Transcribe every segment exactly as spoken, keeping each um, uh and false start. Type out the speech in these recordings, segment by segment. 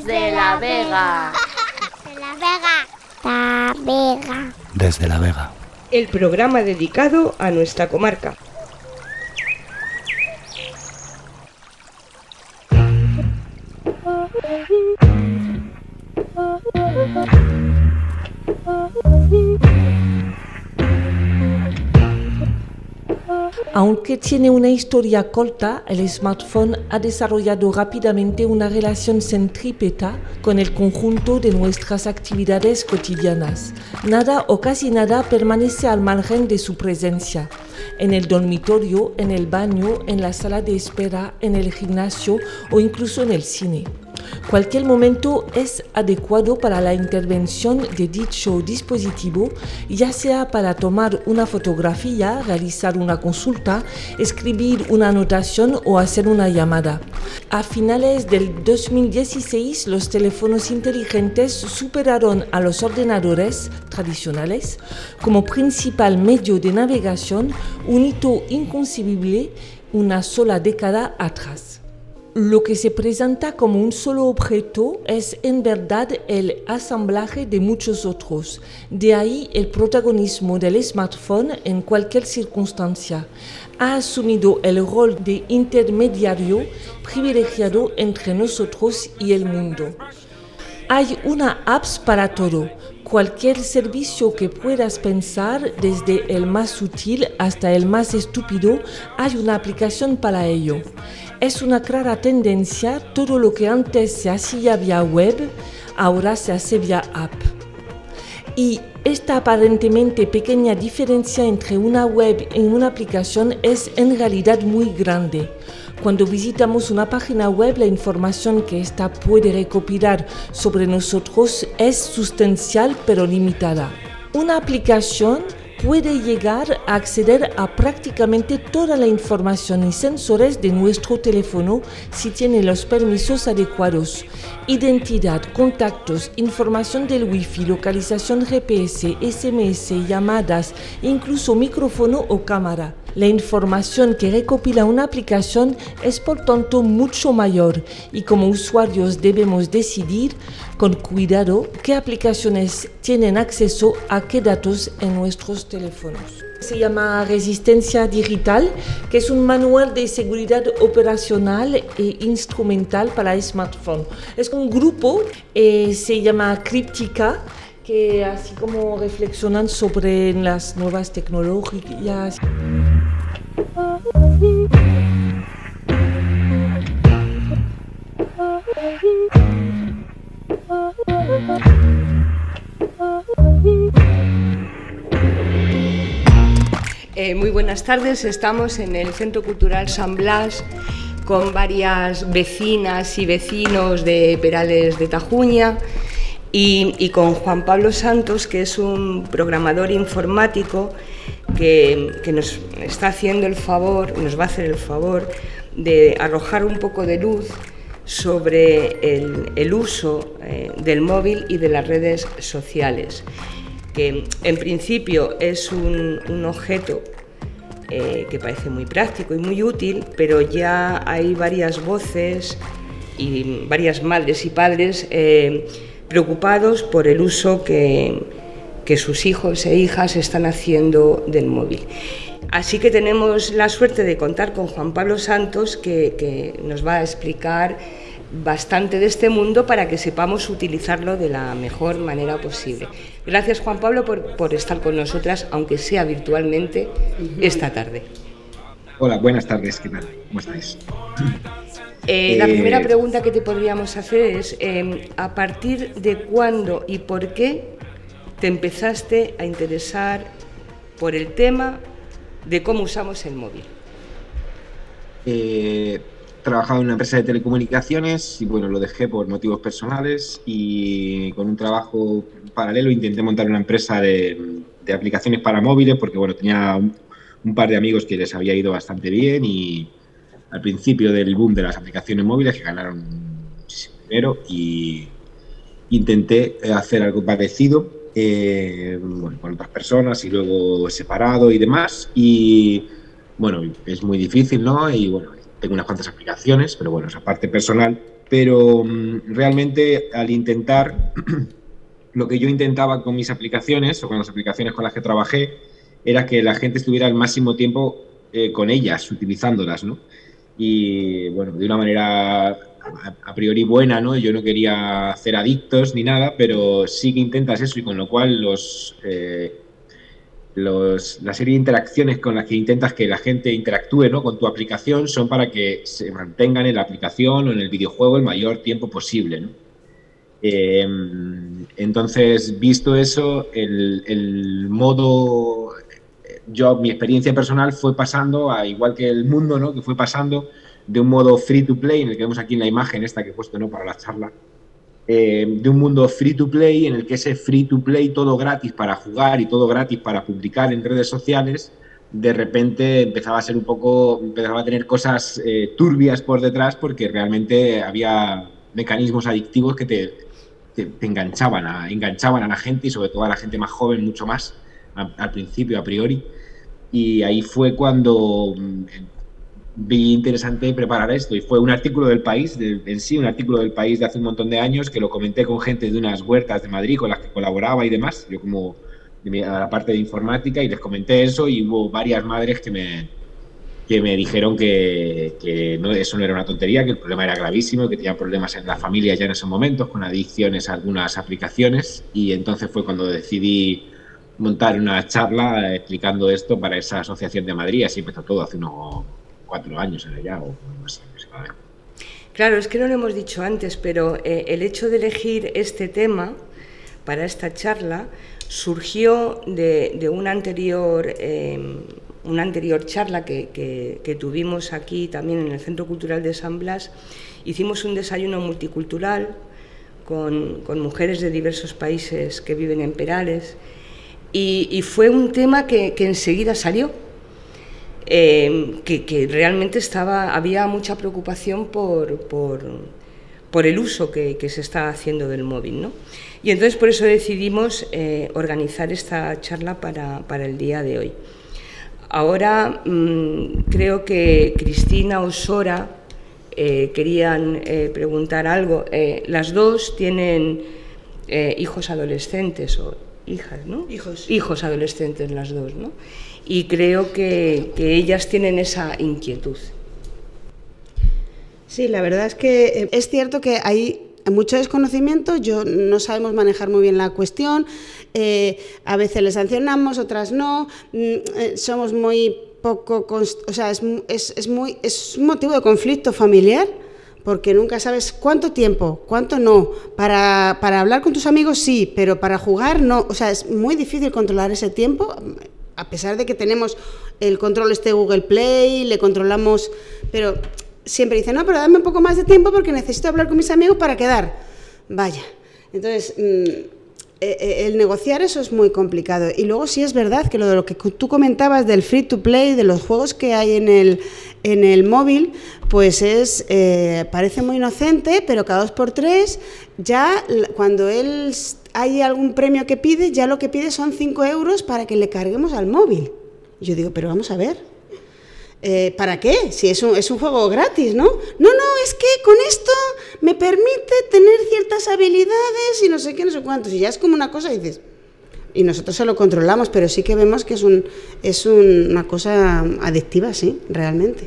Desde la Vega. Desde la Vega. La Vega. Desde la Vega. El programa dedicado a nuestra comarca. Aunque tiene una historia corta, el smartphone ha desarrollado rápidamente una relación centrípeta con el conjunto de nuestras actividades cotidianas. Nada o casi nada permanece al margen de su presencia. En el dormitorio, en el baño, en la sala de espera, en el gimnasio o incluso en el cine. Cualquier momento es adecuado para la intervención de dicho dispositivo, ya sea para tomar una fotografía, realizar una consulta, escribir una anotación o hacer una llamada. A finales del dos mil dieciséis, los teléfonos inteligentes superaron a los ordenadores tradicionales como principal medio de navegación, un hito inconcebible una sola década atrás. Lo que se presenta como un solo objeto es en verdad el asamblaje de muchos otros. De ahí el protagonismo del smartphone en cualquier circunstancia. Ha asumido el rol de intermediario privilegiado entre nosotros y el mundo. Hay una app para todo. Cualquier servicio que puedas pensar, desde el más sutil hasta el más estúpido, hay una aplicación para ello. Es una clara tendencia, todo lo que antes se hacía vía web, ahora se hace vía app. Y esta aparentemente pequeña diferencia entre una web y una aplicación es en realidad muy grande. Cuando visitamos una página web, la información que ésta puede recopilar sobre nosotros es sustancial pero limitada. Una aplicación puede llegar a acceder a prácticamente toda la información y sensores de nuestro teléfono si tiene los permisos adecuados. Identidad, contactos, información del wifi, localización G P S, S M S, llamadas, incluso micrófono o cámara. La información que recopila una aplicación es por tanto mucho mayor y como usuarios debemos decidir con cuidado qué aplicaciones tienen acceso a qué datos en nuestros teléfonos. Se llama Resistencia Digital, que es un manual de seguridad operacional e instrumental para el smartphone. Es un grupo, eh, se llama Críptica, que así como reflexionan sobre las nuevas tecnologías. Eh, muy buenas tardes, estamos en el Centro Cultural San Blas con varias vecinas y vecinos de Perales de Tajuña y, y con Juan Pablo Santos, que es un programador informático que, que nos está haciendo el favor, nos va a hacer el favor de arrojar un poco de luz sobre el, el uso eh, del móvil y de las redes sociales, que en principio es un, un objeto eh, que parece muy práctico y muy útil, pero ya hay varias voces y varias madres y padres eh, preocupados por el uso que, que sus hijos e hijas están haciendo del móvil. Así que tenemos la suerte de contar con Juan Pablo Santos, que, que nos va a explicar bastante de este mundo para que sepamos utilizarlo de la mejor manera posible. Gracias, Juan Pablo, por, por estar con nosotras, aunque sea virtualmente, esta tarde. Hola, buenas tardes, ¿qué tal? ¿Cómo estáis? Eh, la primera pregunta que te podríamos hacer es, eh, ¿a partir de cuándo y por qué te empezaste a interesar por el tema de cómo usamos el móvil? Eh... Trabajaba en una empresa de telecomunicaciones y bueno, lo dejé por motivos personales y con un trabajo paralelo intenté montar una empresa de, de aplicaciones para móviles porque bueno, tenía un, un par de amigos que les había ido bastante bien y al principio del boom de las aplicaciones móviles que ganaron muchísimo dinero y intenté hacer algo parecido eh, bueno, con otras personas y luego separado y demás y bueno, es muy difícil, ¿no? Y bueno, tengo unas cuantas aplicaciones, pero bueno, esa parte personal pero um, realmente al intentar, lo que yo intentaba con mis aplicaciones o con las aplicaciones con las que trabajé, era que la gente estuviera el máximo tiempo eh, con ellas, utilizándolas, ¿no? Y bueno, de una manera a, a priori buena, ¿no? Yo no quería hacer adictos ni nada, pero sí que intentas eso, y con lo cual los... Eh, Los, la serie de interacciones con las que intentas que la gente interactúe, ¿no?, con tu aplicación son para que se mantengan en la aplicación o en el videojuego el mayor tiempo posible, ¿no? Eh, entonces, visto eso, el, el modo... Yo, mi experiencia personal fue pasando, a, igual que el mundo, ¿no?, que fue pasando de un modo free to play, en el que vemos aquí en la imagen esta que he puesto, ¿no?, para la charla, Eh, de un mundo free to play, en el que ese free to play, todo gratis para jugar y todo gratis para publicar en redes sociales, de repente empezaba a ser un poco, empezaba a tener cosas eh, turbias por detrás, porque realmente había mecanismos adictivos que te, te, te enganchaban, a, enganchaban a la gente, y sobre todo a la gente más joven mucho más, a, al principio, a priori. Y ahí fue cuando vi interesante preparar esto, y fue un artículo del País, de, en sí, un artículo del País de hace un montón de años, que lo comenté con gente de unas huertas de Madrid con las que colaboraba y demás, yo como a la parte de informática, y les comenté eso, y hubo varias madres que me, que me dijeron que, que no, eso no era una tontería, que el problema era gravísimo, que tenían problemas en la familia ya en esos momentos, con adicciones a algunas aplicaciones, y entonces fue cuando decidí montar una charla explicando esto para esa asociación de Madrid. Así empezó todo hace unos cuatro años ya, o más aproximadamente. Claro, es que no lo hemos dicho antes, pero eh, el hecho de elegir este tema para esta charla surgió de, de una anterior, eh, una anterior charla que, que, que tuvimos aquí también en el Centro Cultural de San Blas. Hicimos un desayuno multicultural con, con mujeres de diversos países que viven en Perales, y, y fue un tema que, que enseguida salió. Eh, que, que realmente estaba, había mucha preocupación por, por, por el uso que, que se está haciendo del móvil, ¿no? Y entonces por eso decidimos eh, organizar esta charla para, para el día de hoy. Ahora mmm, creo que Cristina o Sora eh, querían eh, preguntar algo. Eh, las dos tienen eh, hijos adolescentes o hijas, ¿no? Hijos. Hijos adolescentes las dos, ¿no? Y creo que, que ellas tienen esa inquietud. Sí, la verdad es que es cierto que hay mucho desconocimiento, yo no sabemos manejar muy bien la cuestión, eh, a veces les sancionamos, otras no, eh, somos muy poco, o sea, es, es, es, muy, es un motivo de conflicto familiar, porque nunca sabes cuánto tiempo, cuánto no. Para, para hablar con tus amigos sí, pero para jugar no, o sea, es muy difícil controlar ese tiempo. A pesar de que tenemos el control este Google Play, le controlamos, pero siempre dicen, no, pero dame un poco más de tiempo porque necesito hablar con mis amigos para quedar. Vaya, entonces, mmm, el negociar eso es muy complicado. Y luego sí es verdad que lo de lo que tú comentabas del free to play, de los juegos que hay en el, en el móvil, pues es eh, parece muy inocente, pero cada dos por tres, ya cuando él hay algún premio que pide, ya lo que pide son cinco euros para que le carguemos al móvil. Y yo digo, pero vamos a ver, eh, ¿para qué? Si es un, es un juego gratis, ¿no? No, no, es que con esto me permite tener ciertas habilidades y no sé qué, no sé cuántos. Y ya es como una cosa, y dices, y nosotros se lo controlamos, pero sí que vemos que es, un, es un, una cosa adictiva, sí, realmente.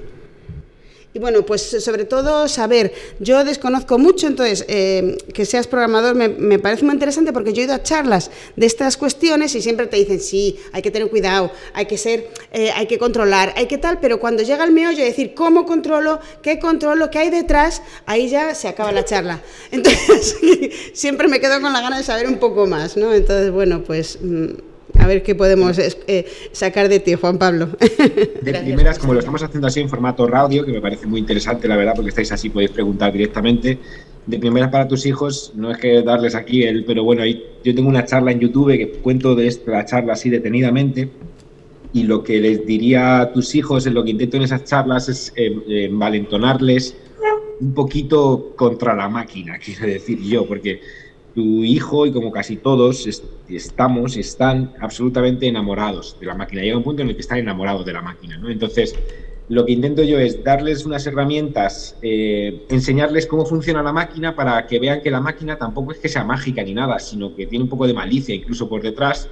Y bueno, pues sobre todo saber, yo desconozco mucho, entonces eh, que seas programador me, me parece muy interesante, porque yo he ido a charlas de estas cuestiones y siempre te dicen, sí, hay que tener cuidado, hay que ser, eh, hay que controlar, hay que tal, pero cuando llega el meollo de decir cómo controlo, qué controlo, qué hay detrás, ahí ya se acaba la charla. Entonces siempre me quedo con la gana de saber un poco más, ¿no? Entonces, bueno, pues... Mmm, a ver qué podemos eh, sacar de ti, Juan Pablo. De primeras, como lo estamos haciendo así en formato radio, que me parece muy interesante, la verdad, porque estáis así, podéis preguntar directamente. De primeras, para tus hijos, no es que darles aquí el, pero bueno, yo tengo una charla en YouTube que cuento de esta charla así detenidamente, y lo que les diría a tus hijos, en lo que intento en esas charlas, es eh, eh, envalentonarles un poquito contra la máquina, quiero decir yo, porque tu hijo, y como casi todos, est- estamos, están absolutamente enamorados de la máquina. Llega un punto en el que están enamorados de la máquina, ¿no? Entonces, lo que intento yo es darles unas herramientas, eh, enseñarles cómo funciona la máquina para que vean que la máquina tampoco es que sea mágica ni nada, sino que tiene un poco de malicia incluso por detrás,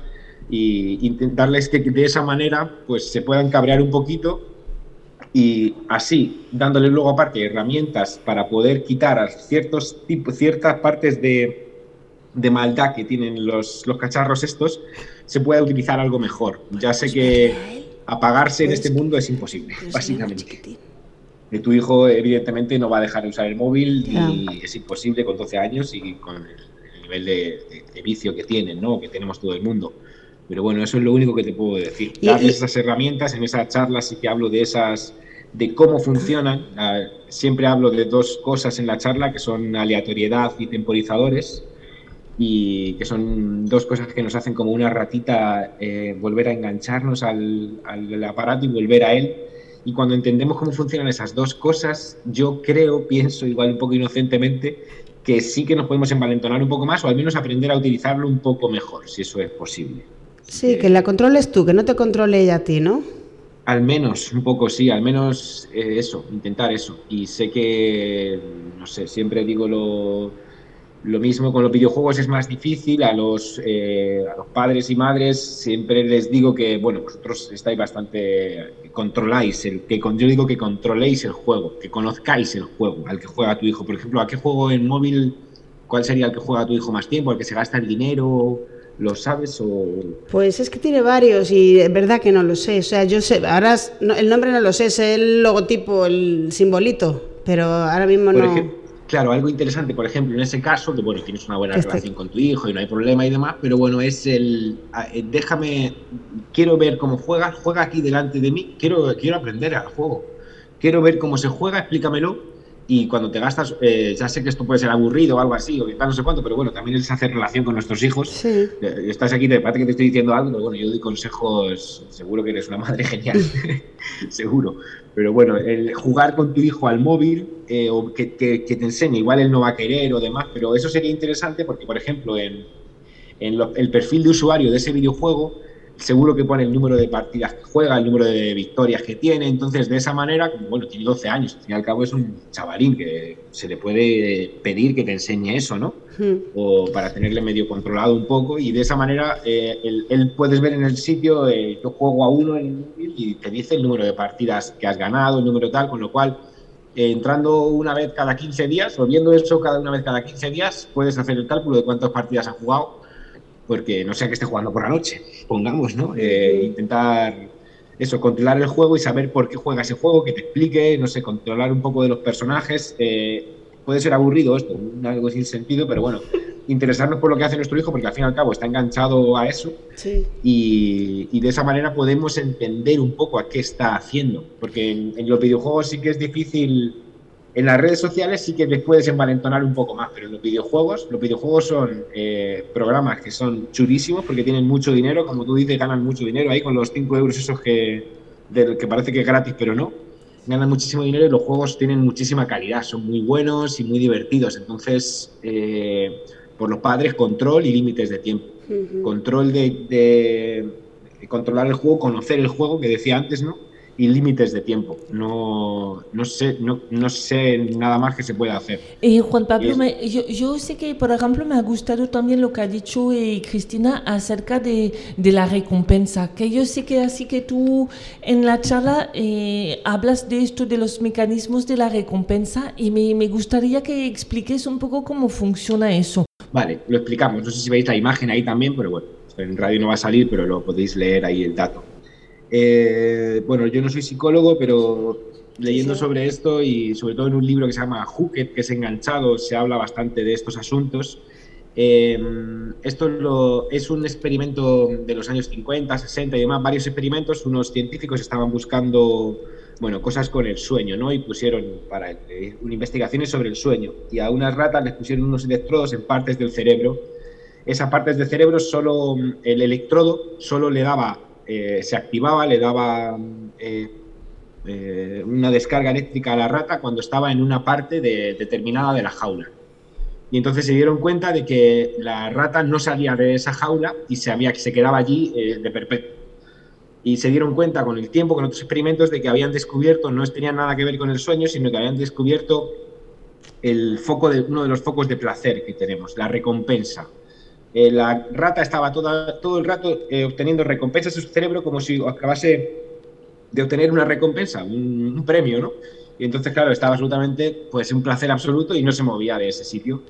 y intentarles que de esa manera pues se puedan cabrear un poquito, y así dándoles luego aparte herramientas para poder quitar a ciertos tipos, ciertas partes de, de maldad que tienen los, los cacharros estos, se pueda utilizar algo mejor. Ya sé que apagarse en este mundo es imposible, básicamente. De tu hijo evidentemente no va a dejar de usar el móvil y es imposible con doce años y con el nivel de, de, de vicio que tienen, ¿no? Que tenemos todo el mundo. Pero bueno, eso es lo único que te puedo decir. Darles esas herramientas. En esas charlas sí que hablo de esas, de cómo funcionan. Uh, siempre hablo de dos cosas en la charla, que son aleatoriedad y temporizadores, y que son dos cosas que nos hacen como una ratita eh, volver a engancharnos al, al aparato y volver a él. Y cuando entendemos cómo funcionan esas dos cosas, yo creo, pienso igual un poco inocentemente, que sí que nos podemos envalentonar un poco más, o al menos aprender a utilizarlo un poco mejor, si eso es posible. Sí, que la controles tú, que no te controle ella a ti, ¿no? Al menos, un poco sí, al menos eh, eso, intentar eso. Y sé que, no sé, siempre digo lo, lo mismo, con los videojuegos es más difícil, a los, eh, a los padres y madres siempre les digo que, bueno, vosotros estáis bastante, controláis, el, que yo digo que controléis el juego, que conozcáis el juego al que juega tu hijo. Por ejemplo, ¿a qué juego en móvil, cuál sería el que juega tu hijo más tiempo, al que se gasta el dinero? ¿Lo sabes o...? Pues es que tiene varios y es verdad que no lo sé. O sea, yo sé, ahora no, el nombre no lo sé, sé el logotipo, el simbolito, pero ahora mismo por no... Ejemplo, claro, algo interesante, por ejemplo, en ese caso, que bueno, tienes una buena relación está... con tu hijo y no hay problema y demás, pero bueno, es el... Déjame, quiero ver cómo juegas, juega aquí delante de mí, quiero, quiero aprender al juego, quiero ver cómo se juega, explícamelo. Y cuando te gastas, eh, ya sé que esto puede ser aburrido o algo así, o que tal, no sé cuánto, pero bueno, también es hacer relación con nuestros hijos. Sí. Eh, estás aquí, te parece que te estoy diciendo algo, pero bueno, yo doy consejos, seguro que eres una madre genial, seguro. Pero bueno, el jugar con tu hijo al móvil, eh, o que, que, que te enseñe, igual él no va a querer o demás, pero eso sería interesante porque, por ejemplo, en, en lo, el perfil de usuario de ese videojuego, seguro que pone el número de partidas que juega, el número de victorias que tiene, entonces de esa manera, bueno, tiene doce años, al fin y al cabo es un chavalín que se le puede pedir que te enseñe eso, ¿no? Mm. O para tenerle medio controlado un poco, y de esa manera eh, él, él puedes ver en el sitio, eh, yo juego a uno en el móvil y te dice el número de partidas que has ganado, el número tal, con lo cual eh, entrando una vez cada quince días o viendo eso cada una vez cada quince días, puedes hacer el cálculo de cuántas partidas has jugado, porque no sea que esté jugando por la noche, pongamos, ¿no? Eh, intentar eso, controlar el juego y saber por qué juega ese juego, que te explique, no sé, controlar un poco de los personajes. Eh, puede ser aburrido esto, algo sin sentido, pero bueno, interesarnos por lo que hace nuestro hijo, porque al fin y al cabo está enganchado a eso. Sí. y, y de esa manera podemos entender un poco a qué está haciendo, porque en, en los videojuegos sí que es difícil. En las redes sociales sí que les puedes envalentonar un poco más, pero en los videojuegos, los videojuegos son eh, programas que son chulísimos porque tienen mucho dinero, como tú dices, ganan mucho dinero ahí con los cinco euros esos que, de, que parece que es gratis, pero no. Ganan muchísimo dinero y los juegos tienen muchísima calidad, son muy buenos y muy divertidos. Entonces, eh, por los padres, control y límites de tiempo. Uh-huh. Control de, de, de controlar el juego, conocer el juego, que decía antes, ¿no? Y límites de tiempo. No, no, sé, no, no sé nada más que se pueda hacer. Eh, Juan Pablo, me, yo, yo sé que, por ejemplo, me ha gustado también lo que ha dicho eh, Cristina acerca de, de la recompensa, que yo sé que así que tú en la charla eh, hablas de esto, de los mecanismos de la recompensa, y me, me gustaría que expliques un poco cómo funciona eso. Vale, lo explicamos. No sé si veis la imagen ahí también, pero bueno, en radio no va a salir, pero lo podéis leer ahí el dato. Eh, bueno, yo no soy psicólogo, pero leyendo sobre esto y sobre todo en un libro que se llama Hooked, que es enganchado, se habla bastante de estos asuntos. Eh, esto lo, es un experimento de los años cincuenta, sesenta y demás, varios experimentos. Unos científicos estaban buscando, bueno, cosas con el sueño, ¿no? Y pusieron para eh, investigaciones sobre el sueño. Y a unas ratas les pusieron unos electrodos en partes del cerebro. Esas partes del cerebro, solo el electrodo solo le daba Eh, se activaba, le daba eh, eh, una descarga eléctrica a la rata cuando estaba en una parte de, determinada de la jaula. Y entonces se dieron cuenta de que la rata no salía de esa jaula y se, había, se quedaba allí eh, de perpetuo. y se dieron cuenta con el tiempo, con otros experimentos, de que habían descubierto, no tenía nada que ver con el sueño, sino que habían descubierto el foco de, uno de los focos de placer que tenemos, la recompensa. Eh, la rata estaba toda, todo el rato eh, obteniendo recompensas en su cerebro como si acabase de obtener una recompensa, un, un premio, ¿no? Y entonces, claro, estaba absolutamente, pues, un placer absoluto y no se movía de ese sitio.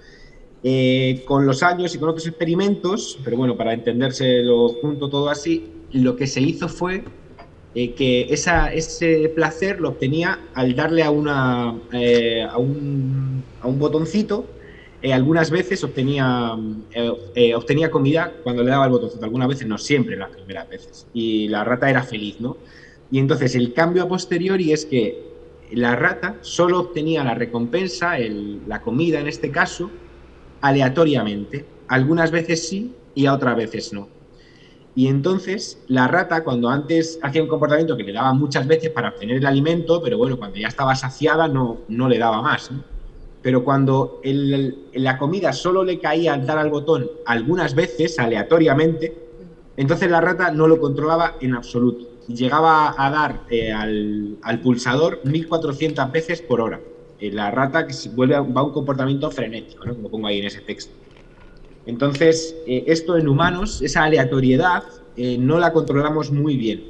Eh, con los años y con otros experimentos, pero bueno, para entendérselo junto todo así, lo que se hizo fue eh, que esa, ese placer lo obtenía al darle a, una, eh, a, un, a un botoncito. Eh, algunas veces obtenía, eh, eh, obtenía comida cuando le daba el botoncito, algunas veces, no siempre, las primeras veces. Y la rata era feliz, ¿no? Y entonces el cambio a posteriori es que la rata solo obtenía la recompensa, el, la comida en este caso, aleatoriamente. Algunas veces sí y a otras veces no. Y entonces la rata, cuando antes hacía un comportamiento que le daba muchas veces para obtener el alimento, pero bueno, cuando ya estaba saciada no, no le daba más, ¿no? Pero cuando el, el, la comida solo le caía al dar al botón algunas veces, aleatoriamente, entonces la rata no lo controlaba en absoluto. Llegaba a dar eh, al, al pulsador mil cuatrocientas veces por hora. Eh, la rata que se vuelve a, va a un comportamiento frenético, ¿no? Como pongo ahí en ese texto. Entonces, eh, esto en humanos, esa aleatoriedad, eh, no la controlamos muy bien.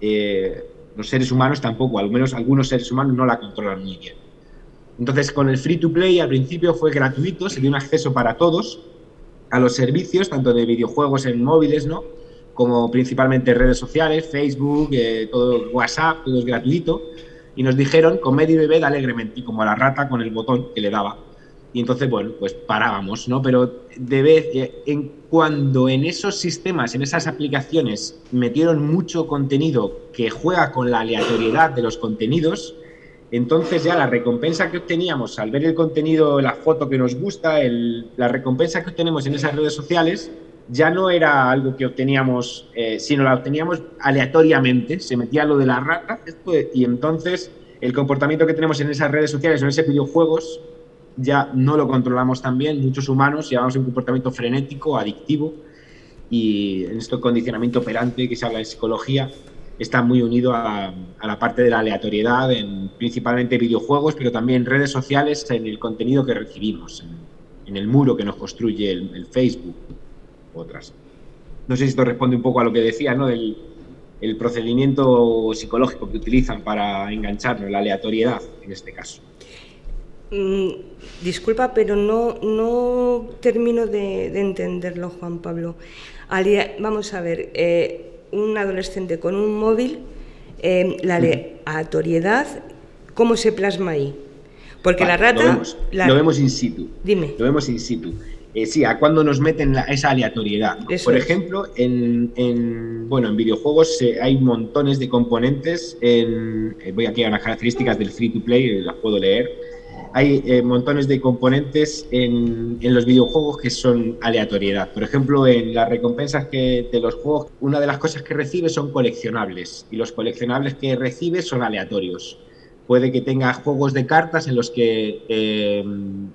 Eh, los seres humanos tampoco, al menos algunos seres humanos no la controlan muy bien. Entonces, con el free to play al principio fue gratuito, se dio un acceso para todos a los servicios, tanto de videojuegos en móviles, ¿no?, como principalmente redes sociales, Facebook, eh, todo WhatsApp, todo es gratuito. Y nos dijeron, comed y bebed alegremente, como a la rata con el botón que le daba. Y entonces, bueno, pues parábamos, ¿no? Pero de vez en cuando en esos sistemas, en esas aplicaciones, metieron mucho contenido que juega con la aleatoriedad de los contenidos, entonces ya la recompensa que obteníamos al ver el contenido, la foto que nos gusta, el, la recompensa que obtenemos en esas redes sociales, ya no era algo que obteníamos, eh, sino la obteníamos aleatoriamente, se metía lo de la rata, esto, y entonces el comportamiento que tenemos en esas redes sociales o en esos videojuegos ya no lo controlamos tan bien. Muchos humanos llevamos un comportamiento frenético, adictivo, y en este condicionamiento operante que se habla en psicología está muy unido a, a la parte de la aleatoriedad en principalmente videojuegos, pero también redes sociales, en el contenido que recibimos, en, en el muro que nos construye el, el Facebook, otras. No sé si esto responde un poco a lo que decía, ¿no?, del el procedimiento psicológico que utilizan para engancharnos, la aleatoriedad en este caso. Mm, disculpa, pero no, no termino de, de entenderlo, Juan Pablo. Alea, vamos a ver, eh, un adolescente con un móvil, eh, la aleatoriedad, ¿cómo se plasma ahí? Porque vale, la rata... Lo vemos, la... lo vemos in situ. Dime. Lo vemos in situ. Eh, sí, a cuando nos meten la, esa aleatoriedad, ¿no? Por es. ejemplo, en, en, bueno, en videojuegos eh, hay montones de componentes. En, eh, voy aquí a las características del free to play, las puedo leer. Hay eh, montones de componentes en, en los videojuegos que son aleatoriedad. Por ejemplo, en las recompensas que, de los juegos, una de las cosas que recibes son coleccionables, y los coleccionables que recibes son aleatorios. Puede que tenga juegos de cartas en los que eh,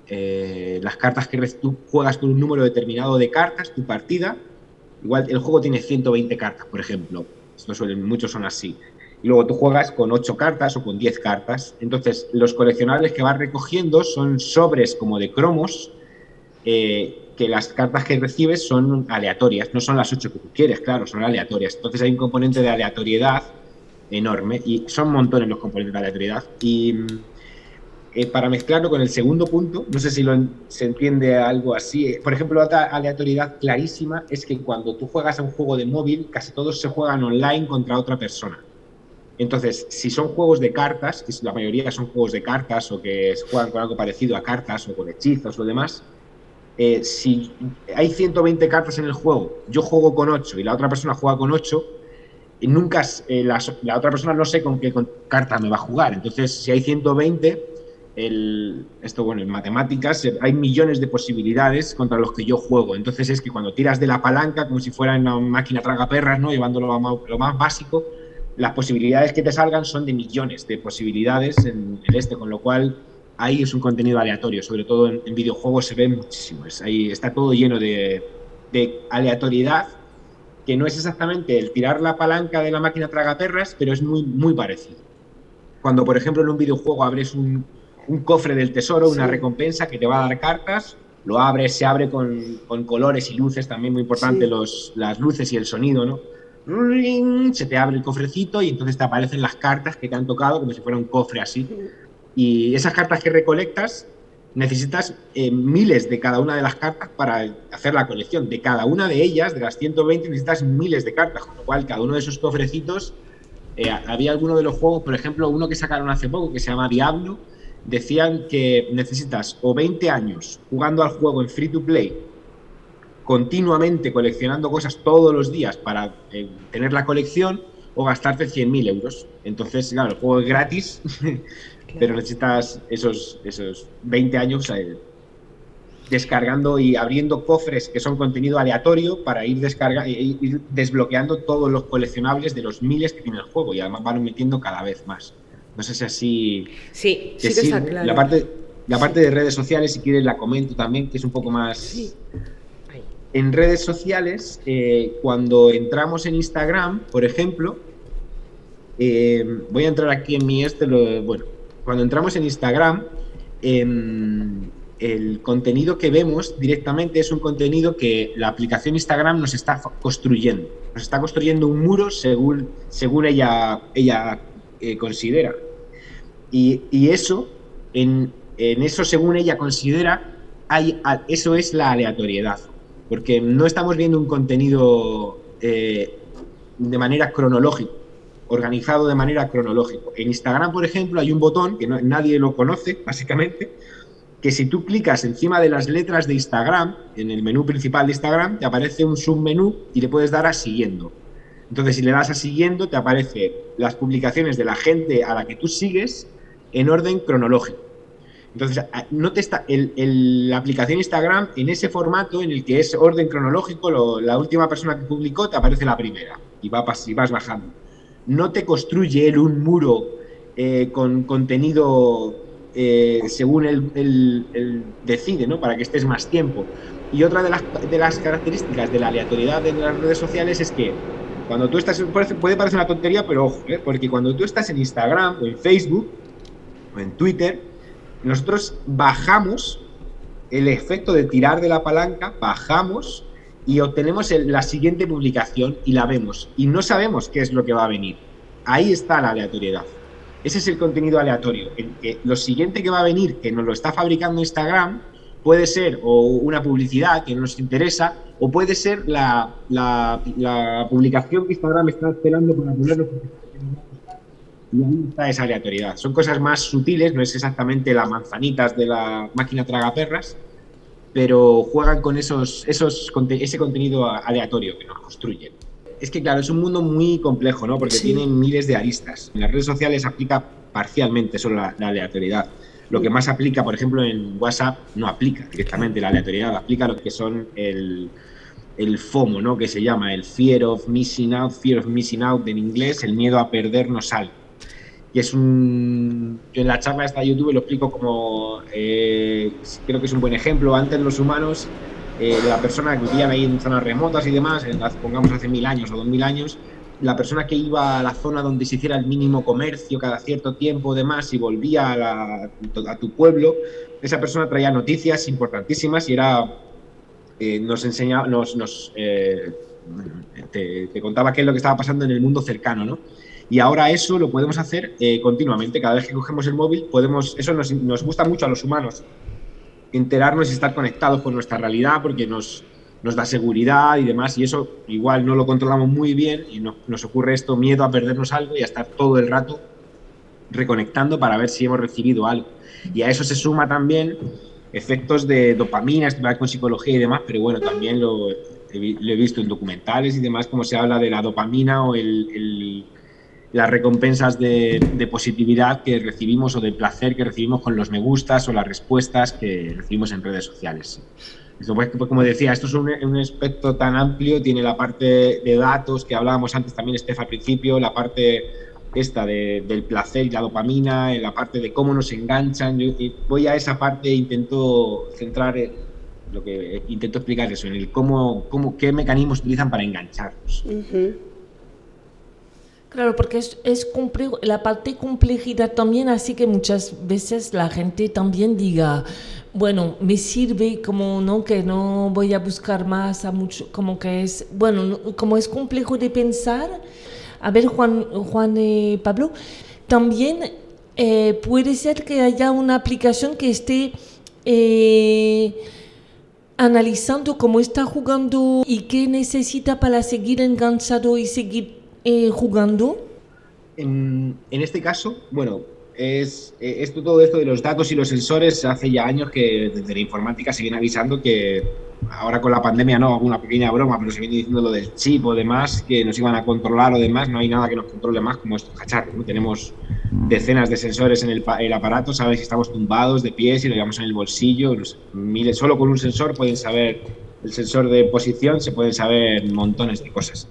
eh, las cartas que tú juegas con un número determinado de cartas, tu partida, igual el juego tiene ciento veinte cartas, por ejemplo. Esto suelen, muchos son así. Y luego tú juegas con ocho cartas o con diez cartas. Entonces, los coleccionables que vas recogiendo son sobres como de cromos, eh, que las cartas que recibes son aleatorias, no son las ocho que tú quieres, claro, son aleatorias. Entonces hay un componente de aleatoriedad enorme, y son montones los componentes de aleatoriedad. Y eh, para mezclarlo con el segundo punto, no sé si lo, se entiende algo así. Por ejemplo, otra aleatoriedad clarísima es que cuando tú juegas a un juego de móvil, casi todos se juegan online contra otra persona. Entonces, si son juegos de cartas, que la mayoría son juegos de cartas o que se juegan con algo parecido a cartas o con hechizos o demás, eh, si hay ciento veinte cartas en el juego, yo juego con ocho y la otra persona juega con ocho, y nunca eh, la, la otra persona no sé con qué con carta me va a jugar. Entonces, si hay ciento veinte, el, esto bueno, en matemáticas hay millones de posibilidades contra los que yo juego. Entonces es que cuando tiras de la palanca, como si fuera una máquina tragaperras, ¿no?, llevándolo a lo más básico, las posibilidades que te salgan son de millones de posibilidades en, en este, con lo cual ahí es un contenido aleatorio. Sobre todo en, en videojuegos se ve muchísimo. Es, ahí está todo lleno de, de aleatoriedad, que no es exactamente el tirar la palanca de la máquina tragaperras, pero es muy, muy parecido. Cuando, por ejemplo, en un videojuego abres un, un cofre del tesoro, sí. una recompensa que te va a dar cartas, lo abres, se abre con, con colores y luces, también muy importante sí. los, las luces y el sonido, ¿no? Se te abre el cofrecito y entonces te aparecen las cartas que te han tocado como si fuera un cofre así. Y esas cartas que recolectas, necesitas eh, miles de cada una de las cartas para hacer la colección. De cada una de ellas, de las ciento veinte, necesitas miles de cartas, con lo cual cada uno de esos cofrecitos, eh, había alguno de los juegos, por ejemplo, uno que sacaron hace poco que se llama Diablo, decían que necesitas o veinte años jugando al juego en free to play, continuamente coleccionando cosas todos los días para eh, tener la colección, o gastarte cien mil euros. Entonces, claro, el juego es gratis, claro. pero necesitas esos, esos veinte años eh, descargando y abriendo cofres que son contenido aleatorio para ir, descarga, ir desbloqueando todos los coleccionables de los miles que tiene el juego, y además van metiendo cada vez más. No sé si así... Sí, sí que sí, está claro. La parte, la parte de redes sociales, si quieres, la comento también, que es un poco más... Sí. En redes sociales, eh, cuando entramos en Instagram, por ejemplo, eh, voy a entrar aquí en mi este, lo, bueno, cuando entramos en Instagram, eh, el contenido que vemos directamente es un contenido que la aplicación Instagram nos está construyendo. Nos está construyendo un muro según, según ella, ella eh, considera. Y, y eso, en, en eso según ella considera, hay, eso es la aleatoriedad. Porque no estamos viendo un contenido eh, de manera cronológica, organizado de manera cronológica. En Instagram, por ejemplo, hay un botón que no, nadie lo conoce, básicamente, que si tú clicas encima de las letras de Instagram, en el menú principal de Instagram, te aparece un submenú y le puedes dar a siguiendo. Entonces, si le das a siguiendo, te aparecen las publicaciones de la gente a la que tú sigues en orden cronológico. Entonces, no te está el, el, la aplicación Instagram en ese formato en el que es orden cronológico, lo, la última persona que publicó te aparece la primera y, va, y vas bajando. No te construye él un muro eh, con contenido eh, según él, él, él decide, ¿no? Para que estés más tiempo. Y otra de las, de las características de la aleatoriedad de las redes sociales es que cuando tú estás, puede parecer una tontería, pero ojo, ¿eh? Porque cuando tú estás en Instagram o en Facebook o en Twitter, nosotros bajamos el efecto de tirar de la palanca, bajamos y obtenemos el, la siguiente publicación y la vemos. Y no sabemos qué es lo que va a venir. Ahí está la aleatoriedad. Ese es el contenido aleatorio. El que lo siguiente que va a venir, que nos lo está fabricando Instagram, puede ser o una publicidad que no nos interesa, o puede ser la, la, la publicación que Instagram está esperando para ponerlo. Y ahí está esa aleatoriedad. Son cosas más sutiles, no es exactamente las manzanitas de la máquina tragaperras, pero juegan con esos, esos, ese contenido aleatorio que nos construyen. Es que, claro, es un mundo muy complejo, ¿no? Porque sí. tienen miles de aristas. En las redes sociales aplica parcialmente solo la, la aleatoriedad. Lo que más aplica, por ejemplo, en WhatsApp no aplica directamente la aleatoriedad, aplica lo que son el... el FOMO, ¿no? Que se llama el Fear of Missing Out, Fear of Missing Out en inglés, el miedo a perdernos algo. Y es un... Yo en la charla esta de YouTube lo explico como... Eh, creo que es un buen ejemplo. Antes los humanos, eh, la persona que vivían ahí en zonas remotas y demás, en, pongamos hace mil años o dos mil años, la persona que iba a la zona donde se hiciera el mínimo comercio cada cierto tiempo demás y volvía a, la, a tu pueblo, esa persona traía noticias importantísimas y era... Eh, nos enseñaba... Nos, nos, eh, te, te contaba qué es lo que estaba pasando en el mundo cercano, ¿no? Y ahora eso lo podemos hacer eh, continuamente. Cada vez que cogemos el móvil, podemos, eso nos, nos gusta mucho a los humanos, enterarnos y estar conectados con nuestra realidad porque nos, nos da seguridad y demás. Y eso igual no lo controlamos muy bien y no, nos ocurre esto, miedo a perdernos algo y a estar todo el rato reconectando para ver si hemos recibido algo. Y a eso se suma también efectos de dopamina, estudiar con psicología y demás, pero bueno, también lo, lo he visto en documentales y demás, como se habla de la dopamina o el... el las recompensas de, de positividad que recibimos o de placer que recibimos con los me gustas o las respuestas que recibimos en redes sociales. Esto, pues, como decía, esto es un, un aspecto tan amplio, tiene la parte de datos que hablábamos antes también, Estef, al principio, la parte esta de, del placer y la dopamina, la parte de cómo nos enganchan. Yo voy a esa parte e intento centrar lo que intento explicar es eso, en el cómo, cómo, qué mecanismos utilizan para engancharnos. Uh-huh. Claro, porque es, es complejo, la parte complejidad también hace que muchas veces la gente también diga, bueno, me sirve, como no, que no voy a buscar más, a mucho, como que es, bueno, no, como es complejo de pensar. A ver, Juan, Juan eh, Pablo, también eh, puede ser que haya una aplicación que esté eh, analizando cómo está jugando y qué necesita para seguir enganchado y seguir Eh, jugando. En, en este caso, bueno, es esto, todo esto de los datos y los sensores, hace ya años que desde la informática se viene avisando que ahora con la pandemia no, hago una pequeña broma, pero se viene diciendo lo del chip o demás, que nos iban a controlar o demás, no hay nada que nos controle más como estos cacharros, ¿no? Tenemos decenas de sensores en el, el aparato, saben si estamos tumbados, de pie, si lo llevamos en el bolsillo, no sé, miles, solo con un sensor pueden saber, el sensor de posición, se pueden saber montones de cosas.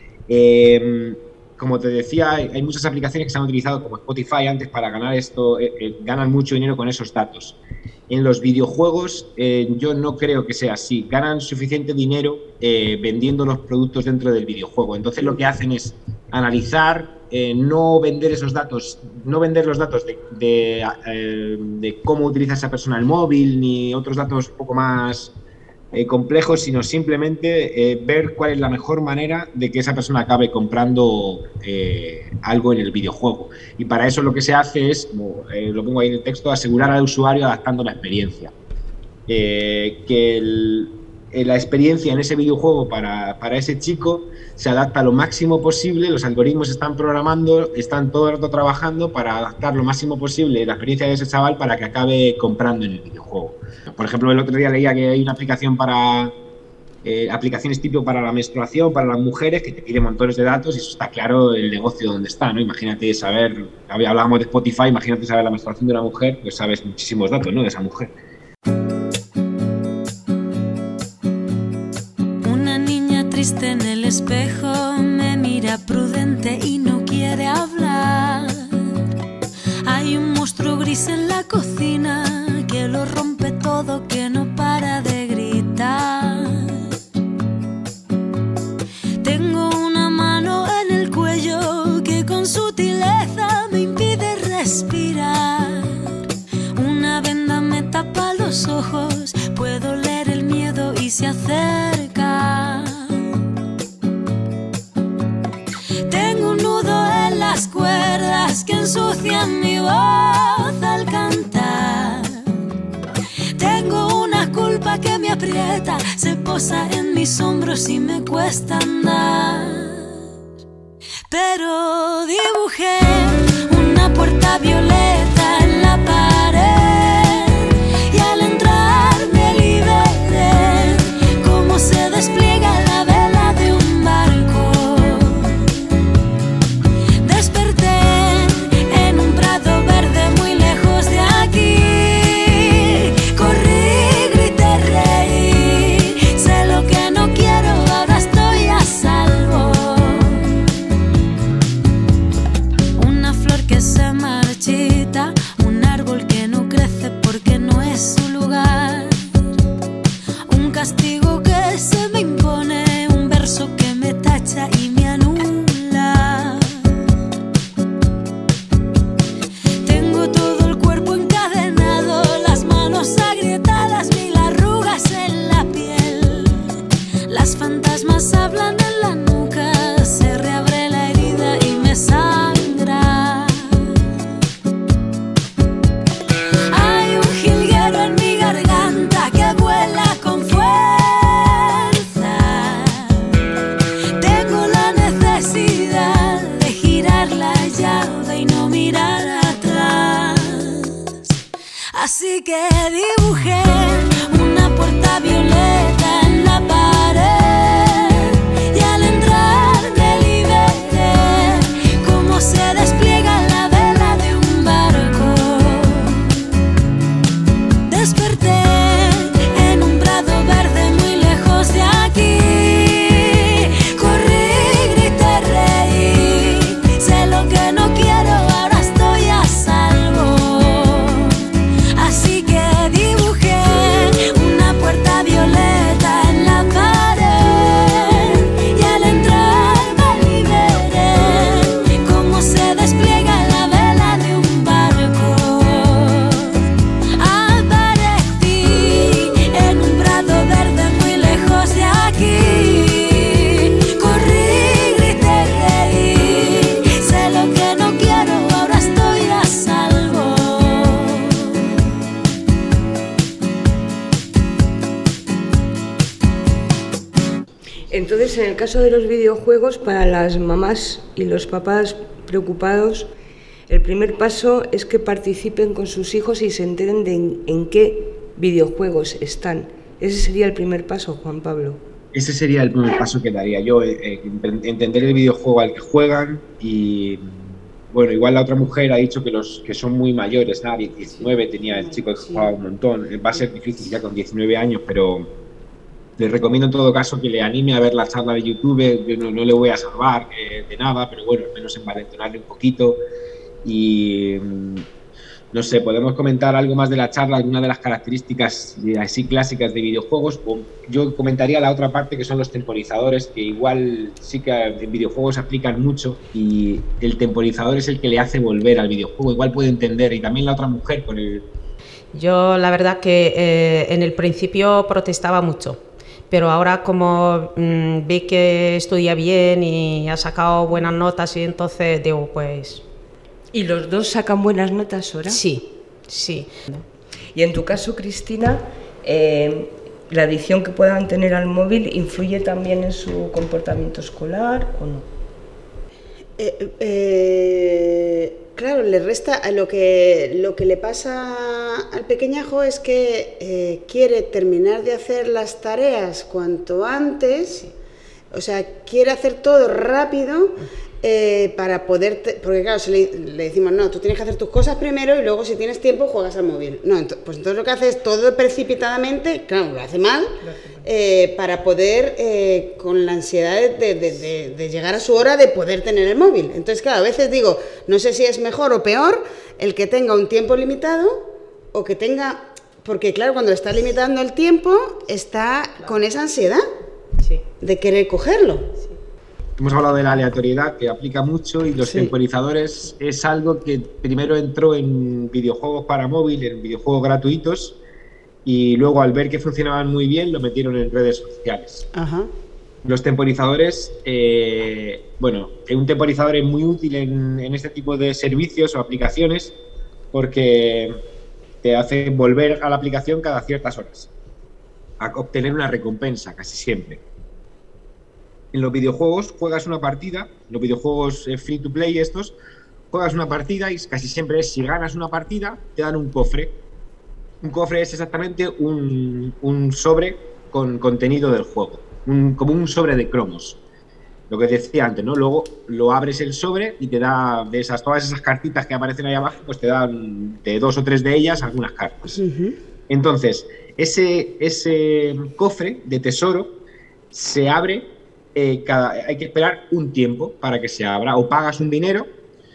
Eh, como te decía, hay, hay muchas aplicaciones que se han utilizado como Spotify antes para ganar esto, eh, eh, ganan mucho dinero con esos datos. En los videojuegos eh, yo no creo que sea así, ganan suficiente dinero eh, vendiendo los productos dentro del videojuego. Entonces lo que hacen es analizar, eh, no vender esos datos, no vender los datos de, de, eh, de cómo utiliza esa persona el móvil ni otros datos un poco más Eh, complejos, sino simplemente eh, ver cuál es la mejor manera de que esa persona acabe comprando eh, algo en el videojuego. Y para eso lo que se hace es, como eh, lo pongo ahí en el texto, asegurar al usuario adaptando la experiencia. Eh, que el, eh, la experiencia en ese videojuego para, para ese chico se adapta lo máximo posible, los algoritmos están programando, están todo el rato trabajando para adaptar lo máximo posible la experiencia de ese chaval para que acabe comprando en el videojuego. Por ejemplo, el otro día leía que hay una aplicación para eh, aplicaciones tipo para la menstruación, para las mujeres, que te pide montones de datos y eso está claro el negocio donde está, ¿no? Imagínate saber, hablábamos de Spotify, imagínate saber la menstruación de una mujer, pues sabes muchísimos datos, ¿no? De esa mujer. Una niña triste en el espejo me mira prudente y no quiere hablar. Hay un monstruo gris en la cocina que lo rompe todo, que no para de gritar. Tengo una mano en el cuello que con sutileza me impide respirar. Una venda me tapa los ojos, puedo leer el miedo y se acerca. Tengo un nudo en las cuerdas que ensucian mi voz al cantar. Tengo una culpa que me aprieta, se posa en mis hombros y me cuesta andar. Pero dibujé una puerta violeta en la pared y al entrar me liberé, como se despliega la vela de un barco. Desperté en un prado verde muy lejos de aquí. Un árbol que no crece porque no es su lugar. Un castigo que se me impone, un verso que me tacha y me anula. Tengo todo el cuerpo encadenado, las manos agrietadas, mil arrugas en la piel. Las fantasmas hablan en la nuca, se reabre la herida y me sangra. Así que dibujé una puerta violeta en la pared y al entrar me liberé, como se despliega la vela de un barco. Desperté en un prado verde muy lejos de aquí. Corrí, grité, reí, sé lo que no quiero, ahora estoy a salvo. Así que dibujé una puerta violeta Entonces, en el caso de los videojuegos, para las mamás y los papás preocupados, el primer paso es que participen con sus hijos y se enteren de en, en qué videojuegos están. Ese sería el primer paso, Juan Pablo. Ese sería el primer paso que daría yo, eh, entender el videojuego al que juegan y, bueno, igual la otra mujer ha dicho que los que son muy mayores, ¿no? diecinueve tenía el chico que jugaba un montón, va a ser difícil ya con diecinueve años, pero les recomiendo en todo caso que le anime a ver la charla de YouTube. Yo no, no le voy a salvar eh, de nada, pero bueno, al menos envalentonarle un poquito y... No sé, podemos comentar algo más de la charla, alguna de las características así clásicas de videojuegos. O yo comentaría la otra parte, que son los temporizadores, que igual sí que en videojuegos aplican mucho y el temporizador es el que le hace volver al videojuego. Igual puede entender, y también la otra mujer con el... Yo la verdad que eh, en el principio protestaba mucho, pero ahora como mmm, ve que estudia bien y ha sacado buenas notas y entonces digo pues... ¿Y los dos sacan buenas notas ahora? Sí, sí. Y en tu caso, Cristina, eh, ¿la adicción que puedan tener al móvil influye también en su comportamiento escolar o no? Eh, eh, claro, le resta, lo que, lo que le pasa al pequeñajo es que eh, quiere terminar de hacer las tareas cuanto antes, o sea, quiere hacer todo rápido. Eh, para poder, te, porque claro, si le, le decimos, no, tú tienes que hacer tus cosas primero y luego si tienes tiempo juegas al móvil. No, ento, pues entonces lo que hace es todo precipitadamente, claro, lo hace mal, eh, para poder, eh, con la ansiedad de, de, de, de llegar a su hora de poder tener el móvil. Entonces, claro, a veces digo, no sé si es mejor o peor el que tenga un tiempo limitado o que tenga, porque claro, cuando está limitando el tiempo, está con esa ansiedad sí. de querer cogerlo. Sí. Hemos hablado de la aleatoriedad, que aplica mucho, y los sí. temporizadores es algo que primero entró en videojuegos para móvil, en videojuegos gratuitos, y luego al ver que funcionaban muy bien, lo metieron en redes sociales. Ajá. Los temporizadores, eh, bueno, un temporizador es muy útil en, en este tipo de servicios o aplicaciones porque te hace volver a la aplicación cada ciertas horas, a obtener una recompensa casi siempre. En los videojuegos juegas una partida, los videojuegos free to play estos, juegas una partida y casi siempre es, si ganas una partida, te dan un cofre. Un cofre es exactamente un, un sobre con contenido del juego, un, como un sobre de cromos. Lo que decía antes, ¿no? Luego lo abres el sobre y te da, de esas todas esas cartitas que aparecen ahí abajo, pues te dan de dos o tres de ellas algunas cartas. Uh-huh. Entonces, ese, ese cofre de tesoro se abre. Eh, cada, hay que esperar un tiempo para que se abra, o pagas un dinero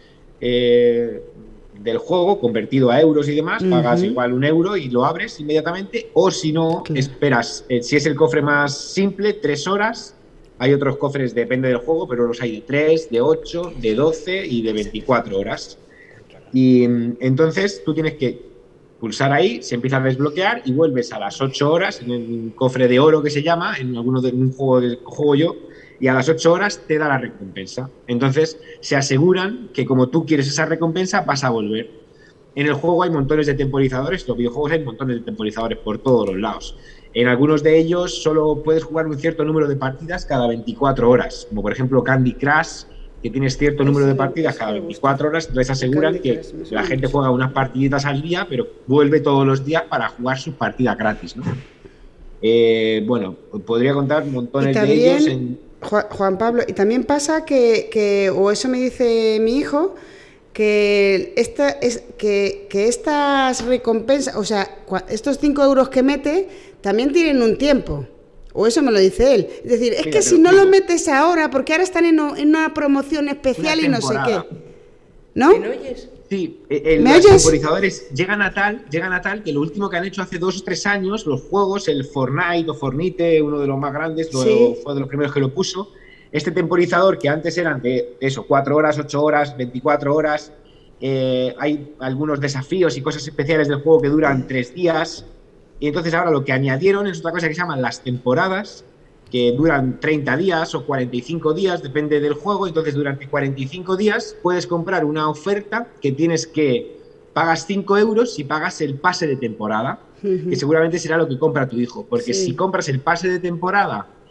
eh, del juego convertido a euros y demás, uh-huh. pagas igual un euro y lo abres inmediatamente, o si no, okay. esperas, eh, si es el cofre más simple, tres horas. Hay otros cofres, depende del juego, pero los hay de tres, de ocho, de doce y de veinticuatro horas. Y entonces tú tienes que pulsar ahí, se empieza a desbloquear y vuelves a las ocho horas en el cofre de oro que se llama, en alguno de un juego que juego yo, y a las ocho horas te da la recompensa. Entonces se aseguran que como tú quieres esa recompensa vas a volver. En el juego hay montones de temporizadores, en los videojuegos hay montones de temporizadores por todos los lados. En algunos de ellos solo puedes jugar un cierto número de partidas cada veinticuatro horas, como por ejemplo Candy Crush, que tienes cierto número de partidas cada veinticuatro horas, entonces aseguran que la gente juega unas partiditas al día, pero vuelve todos los días para jugar sus partidas gratis, ¿no? Eh, bueno, podría contar montones de ellos. En... Juan Pablo, y también pasa que, que, o eso me dice mi hijo, que, esta, es, que, que estas recompensas, o sea, estos cinco euros que mete, también tienen un tiempo. O eso me lo dice él. Es decir, es sí, que si no lo metes ahora, porque ahora están en, en una promoción especial una y no sé qué. ¿No? ¿Me oyes? Sí, el, ¿Me los oyes? temporizadores llegan a tal, llegan a tal que lo último que han hecho hace dos o tres años, los juegos, el Fortnite o Fornite, uno de los más grandes, lo, sí. fue de los primeros que lo puso. Este temporizador, que antes eran de eso, cuatro horas, ocho horas, veinticuatro horas, eh, hay algunos desafíos y cosas especiales del juego que duran tres días. Y entonces ahora lo que añadieron es otra cosa que se llaman las temporadas, que duran treinta días o cuarenta y cinco días, depende del juego. Entonces durante cuarenta y cinco días puedes comprar una oferta que tienes que pagas cinco euros si pagas el pase de temporada, uh-huh. que seguramente será lo que compra tu hijo, porque sí. si compras el pase de temporada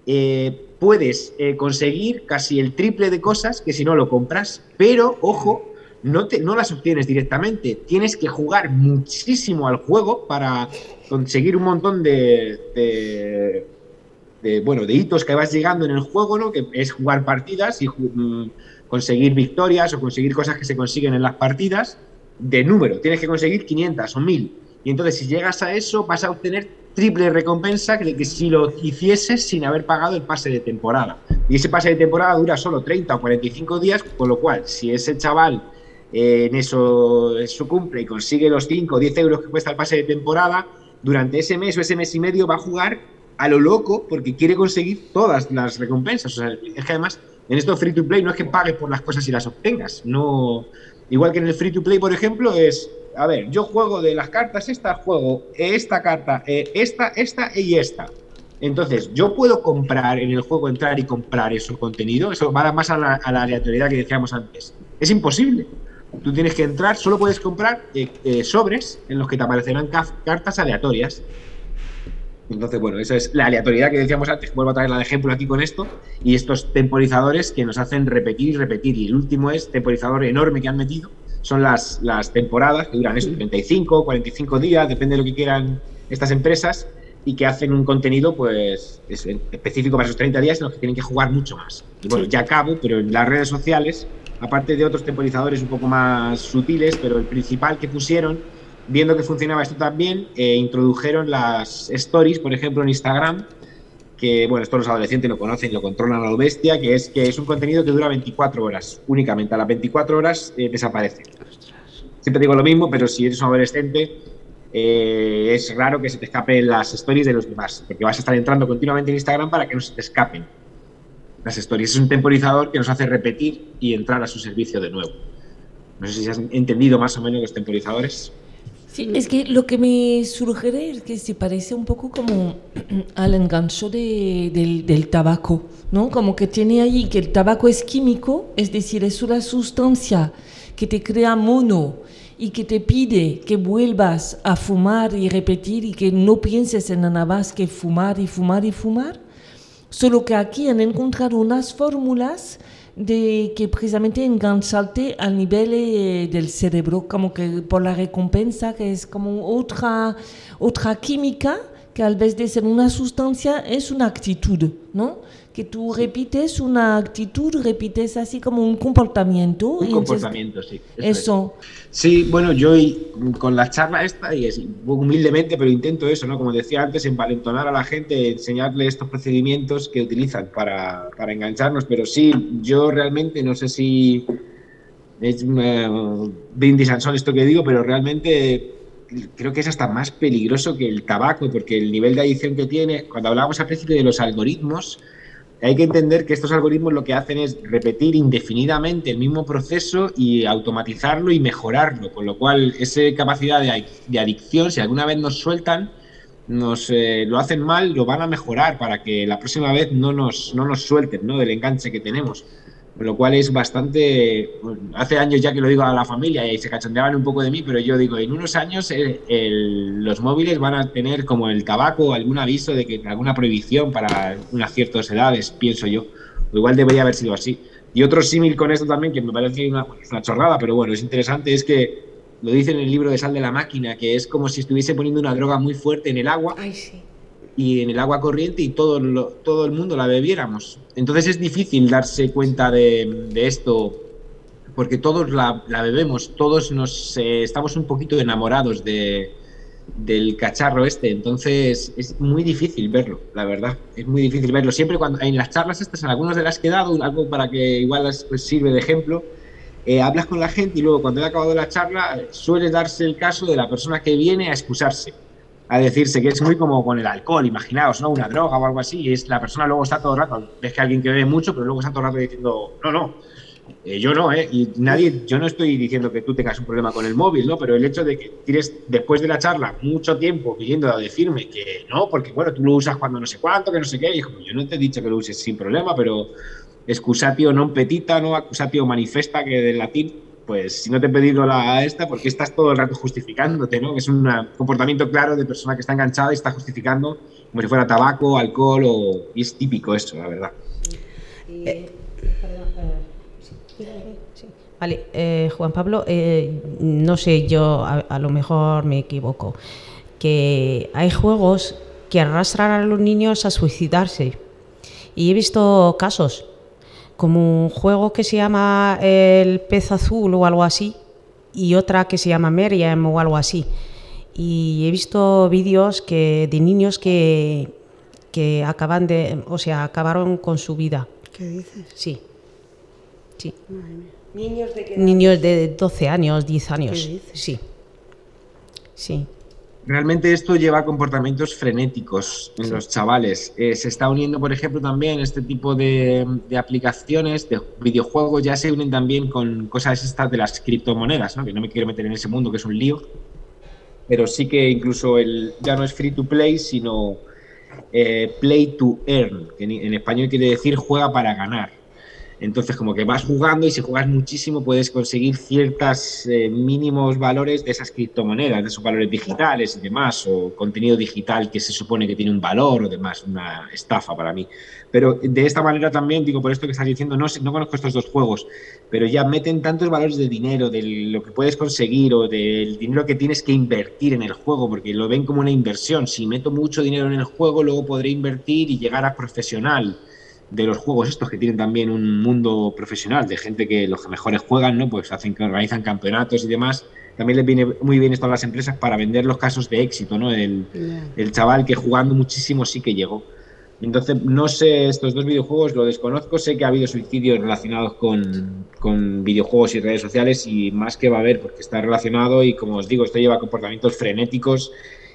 eh, puedes eh, conseguir casi el triple de cosas que si no lo compras, pero, ojo, no, te, no las obtienes directamente. Tienes que jugar muchísimo al juego para conseguir un montón de, de, de, bueno, de hitos que vas llegando en el juego, ¿no? Que es jugar partidas y mm, conseguir victorias o conseguir cosas que se consiguen en las partidas de número. Tienes que conseguir quinientas o mil. Y entonces, si llegas a eso, vas a obtener triple recompensa que, que si lo hicieses sin haber pagado el pase de temporada. Y ese pase de temporada dura solo treinta o cuarenta y cinco días, con lo cual, si ese chaval eh, en eso, eso cumple y consigue los cinco o diez euros que cuesta el pase de temporada, durante ese mes o ese mes y medio va a jugar a lo loco porque quiere conseguir todas las recompensas. O sea, es que además, en esto free to play no es que pagues por las cosas y las obtengas. No, igual que en el free to play, por ejemplo, es... A ver, yo juego de las cartas esta, juego esta carta, eh, esta, esta y esta. Entonces, yo puedo comprar en el juego, entrar y comprar ese contenido. Eso va más a la, a la aleatoriedad que decíamos antes. Es imposible. Tú tienes que entrar, solo puedes comprar eh, eh, sobres en los que te aparecerán cartas aleatorias. Entonces, bueno, esa es la aleatoriedad que decíamos antes. Vuelvo a traerla de ejemplo aquí con esto. Y estos temporizadores que nos hacen repetir y repetir. Y el último es temporizador enorme que han metido. Son las, las temporadas que duran eso, treinta y cinco, cuarenta y cinco días, depende de lo que quieran estas empresas, y que hacen un contenido pues es específico para esos treinta días en los que tienen que jugar mucho más. Y bueno, ya acabo, pero en las redes sociales, aparte de otros temporizadores un poco más sutiles, pero el principal que pusieron, viendo que funcionaba esto también, eh, introdujeron las stories, por ejemplo, en Instagram, que, bueno, esto los adolescentes lo conocen, lo controlan a lo bestia, que es que es un contenido que dura veinticuatro horas, únicamente. A las veinticuatro horas eh, desaparece. Siempre digo lo mismo, pero si eres un adolescente, eh, es raro que se te escapen las stories de los demás, porque vas a estar entrando continuamente en Instagram para que no se te escapen las stories. Es un temporizador que nos hace repetir y entrar a su servicio de nuevo. No sé si has entendido más o menos los temporizadores. Sí, es que lo que me sugiere es que se parece un poco como al engancho de, del, del tabaco, ¿no? Como que tiene ahí que el tabaco es químico, es decir, es una sustancia que te crea mono y que te pide que vuelvas a fumar y repetir y que no pienses en nada más que fumar y fumar y fumar. Solo que aquí han encontrado unas fórmulas de que precisamente engancharte al nivel eh, del cerebro, como que por la recompensa, que es como otra, otra química, que al vez de ser una sustancia es una actitud, ¿no? Que tú repites una actitud, repites así como un comportamiento. Un y comportamiento, entonces, sí. Eso. Es. Sí, bueno, yo con la charla esta, y es humildemente, pero intento eso, ¿no? Como decía antes, envalentonar a la gente, enseñarle estos procedimientos que utilizan para, para engancharnos, pero sí, yo realmente no sé si es uh, brindis al sol esto que digo, pero realmente creo que es hasta más peligroso que el tabaco, porque el nivel de adicción que tiene, cuando hablábamos al principio de los algoritmos, hay que entender que estos algoritmos lo que hacen es repetir indefinidamente el mismo proceso y automatizarlo y mejorarlo, con lo cual esa capacidad de, de adicción, si alguna vez nos sueltan, nos eh, lo hacen mal, lo van a mejorar para que la próxima vez no nos, no nos suelten, ¿no? Del enganche que tenemos. Con lo cual es bastante... Bueno, hace años ya que lo digo a la familia y se cachondeaban un poco de mí, pero yo digo, en unos años el, el, los móviles van a tener como el tabaco algún aviso de que alguna prohibición para unas ciertas edades, pienso yo. O igual debería haber sido así. Y otro símil con esto también, que me parece una, una chorrada, pero bueno, es interesante, es que lo dice en el libro de Sal de la Máquina, que es como si estuviese poniendo una droga muy fuerte en el agua. Ay, sí. Y en el agua corriente y todo, lo, todo el mundo la bebiéramos. Entonces es difícil darse cuenta de, de esto, porque todos la, la bebemos, todos nos eh, estamos un poquito enamorados de, del cacharro este, entonces es muy difícil verlo, la verdad, es muy difícil verlo. Siempre cuando en las charlas estas, en algunas de las que he dado, algo para que igual pues, sirve de ejemplo, eh, hablas con la gente y luego cuando he acabado la charla suele darse el caso de la persona que viene a excusarse, a decirse que es muy como con el alcohol, imaginaos, ¿no? Una droga o algo así, y es la persona luego está todo el rato, ves que alguien que bebe mucho, pero luego está todo el rato diciendo, no, no, eh, yo no, ¿eh? Y nadie, yo no estoy diciendo que tú tengas un problema con el móvil, ¿no? Pero el hecho de que tienes, después de la charla, mucho tiempo viniendo a decirme que no, porque bueno, tú lo usas cuando no sé cuánto, que no sé qué, y dijo, yo no te he dicho que lo uses sin problema, pero excusatio non petita, ¿no? Accusatio manifesta, que del latín, pues si no te he pedido la esta, ¿por qué estás todo el rato justificándote, ¿no? Es un comportamiento claro de persona que está enganchada y está justificando como si fuera tabaco, alcohol, o... y es típico eso, la verdad. Eh, perdón, eh, sí. Vale, eh, Juan Pablo, eh, no sé, yo a, a lo mejor me equivoco, que hay juegos que arrastran a los niños a suicidarse. Y he visto casos, como un juego que se llama El Pez Azul o algo así, y otra que se llama Meriam o algo así. Y he visto vídeos que, de niños que, que acaban de, o sea, acabaron con su vida. ¿Qué dices? Sí. Sí. ¿Niños de qué edad? Niños de doce años, diez años. ¿Qué dices? Sí. Sí. Realmente esto lleva a comportamientos frenéticos en los chavales. Eh, se está uniendo, por ejemplo, también este tipo de, de aplicaciones, de videojuegos, ya se unen también con cosas estas de las criptomonedas, ¿no? Que no me quiero meter en ese mundo, que es un lío. Pero sí que incluso el, ya no es free to play, sino eh, play to earn, que en, en español quiere decir juega para ganar. Entonces, como que vas jugando y si juegas muchísimo puedes conseguir ciertos eh, mínimos valores de esas criptomonedas, de esos valores digitales y demás, o contenido digital que se supone que tiene un valor o demás, una estafa para mí. Pero de esta manera también, digo, por esto que estás diciendo, no, no conozco estos dos juegos, pero ya meten tantos valores de dinero, de lo que puedes conseguir o del dinero que tienes que invertir en el juego, porque lo ven como una inversión. Si meto mucho dinero en el juego, luego podré invertir y llegar a profesional. De los juegos estos que tienen también un mundo profesional, de gente que los que mejores juegan, ¿no? Pues hacen que organizan campeonatos y demás. También les viene muy bien esto a las empresas para vender los casos de éxito, ¿no? El, yeah. el chaval que jugando muchísimo sí que llegó. Entonces, no sé, estos dos videojuegos lo desconozco, sé que ha habido suicidios relacionados con, con videojuegos y redes sociales y más que va a haber porque está relacionado y como os digo, esto lleva a comportamientos frenéticos.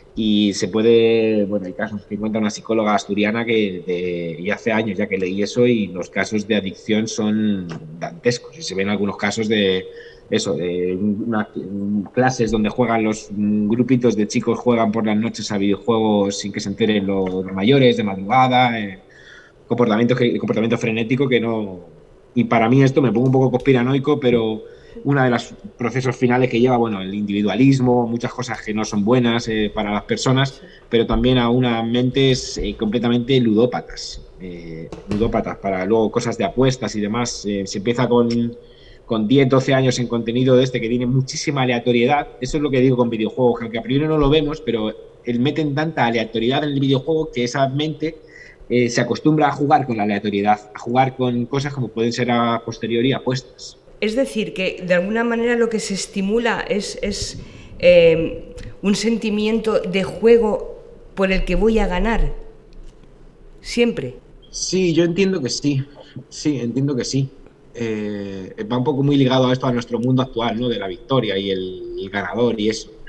Y se puede, bueno, hay casos que cuenta una psicóloga asturiana que de, y hace años ya que leí eso y los casos de adicción son dantescos y se ven algunos casos de eso, de una, clases donde juegan los grupitos de chicos juegan por las noches a videojuegos sin que se enteren los, los mayores de madrugada, eh, comportamiento, comportamiento frenético que no... Y para mí esto me pongo un poco conspiranoico, pero uno de los procesos finales que lleva, bueno, el individualismo, muchas cosas que no son buenas eh, para las personas, pero también a unas mentes eh, completamente ludópatas, eh, ludópatas para luego cosas de apuestas y demás. Eh, se empieza con, con diez, doce años en contenido de este que tiene muchísima aleatoriedad. Eso es lo que digo con videojuegos, que aunque a priori no lo vemos, pero el meten tanta aleatoriedad en el videojuego que esa mente eh, se acostumbra a jugar con la aleatoriedad, a jugar con cosas como pueden ser a posteriori apuestas. Es decir, que de alguna manera lo que se estimula es, es eh, un sentimiento de juego por el que voy a ganar, siempre. Sí, yo entiendo que sí, sí, entiendo que sí. Eh, va un poco muy ligado a esto, a nuestro mundo actual, ¿no? De la victoria y el, el ganador y eso.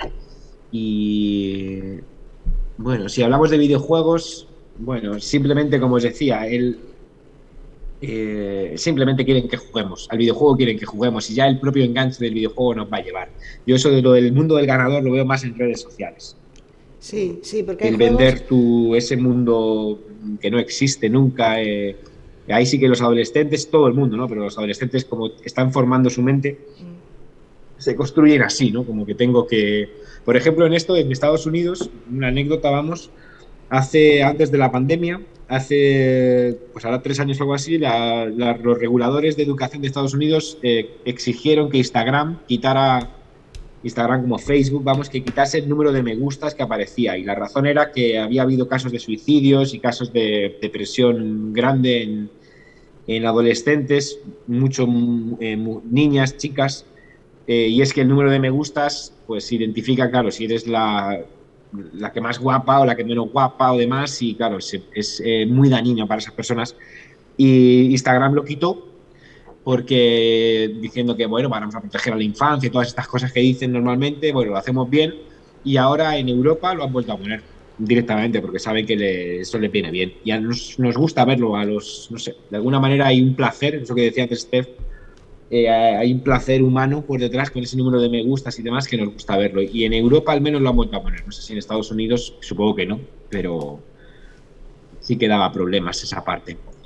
Y bueno, si hablamos de videojuegos, bueno, simplemente como os decía, el... Eh, simplemente quieren que juguemos, al videojuego quieren que juguemos y ya el propio enganche del videojuego nos va a llevar. Yo eso de lo del mundo del ganador lo veo más en redes sociales. Sí, sí, porque el hay vender juegos... tu, ese mundo que no existe nunca, eh, ahí sí que los adolescentes, todo el mundo, ¿no? Pero los adolescentes como están formando su mente, se construyen así, ¿no? Como que tengo que... Por ejemplo, en esto, en Estados Unidos, una anécdota, vamos, hace, antes de la pandemia, hace, pues ahora tres años o algo así, la, la, los reguladores de educación de Estados Unidos eh, exigieron que Instagram quitara, Instagram como Facebook, vamos, que quitase el número de me gustas que aparecía. Y la razón era que había habido casos de suicidios y casos de depresión grande en, en adolescentes, mucho eh, niñas, chicas, eh, y es que el número de me gustas, pues identifica, claro, si eres la... la que más guapa o la que menos guapa o demás y claro, es, es eh, muy dañino para esas personas y Instagram lo quitó porque diciendo que bueno, vamos a proteger a la infancia y todas estas cosas que dicen normalmente, bueno, lo hacemos bien y ahora en Europa lo han vuelto a poner directamente porque saben que le, eso les viene bien y a nos, nos gusta verlo a los, no sé, de alguna manera hay un placer, eso que decía antes Steph, Eh, hay un placer humano por detrás con ese número de me gustas y demás que nos gusta verlo y en Europa al menos lo han vuelto a poner, no sé si en Estados Unidos supongo que no, pero sí que daba problemas esa parte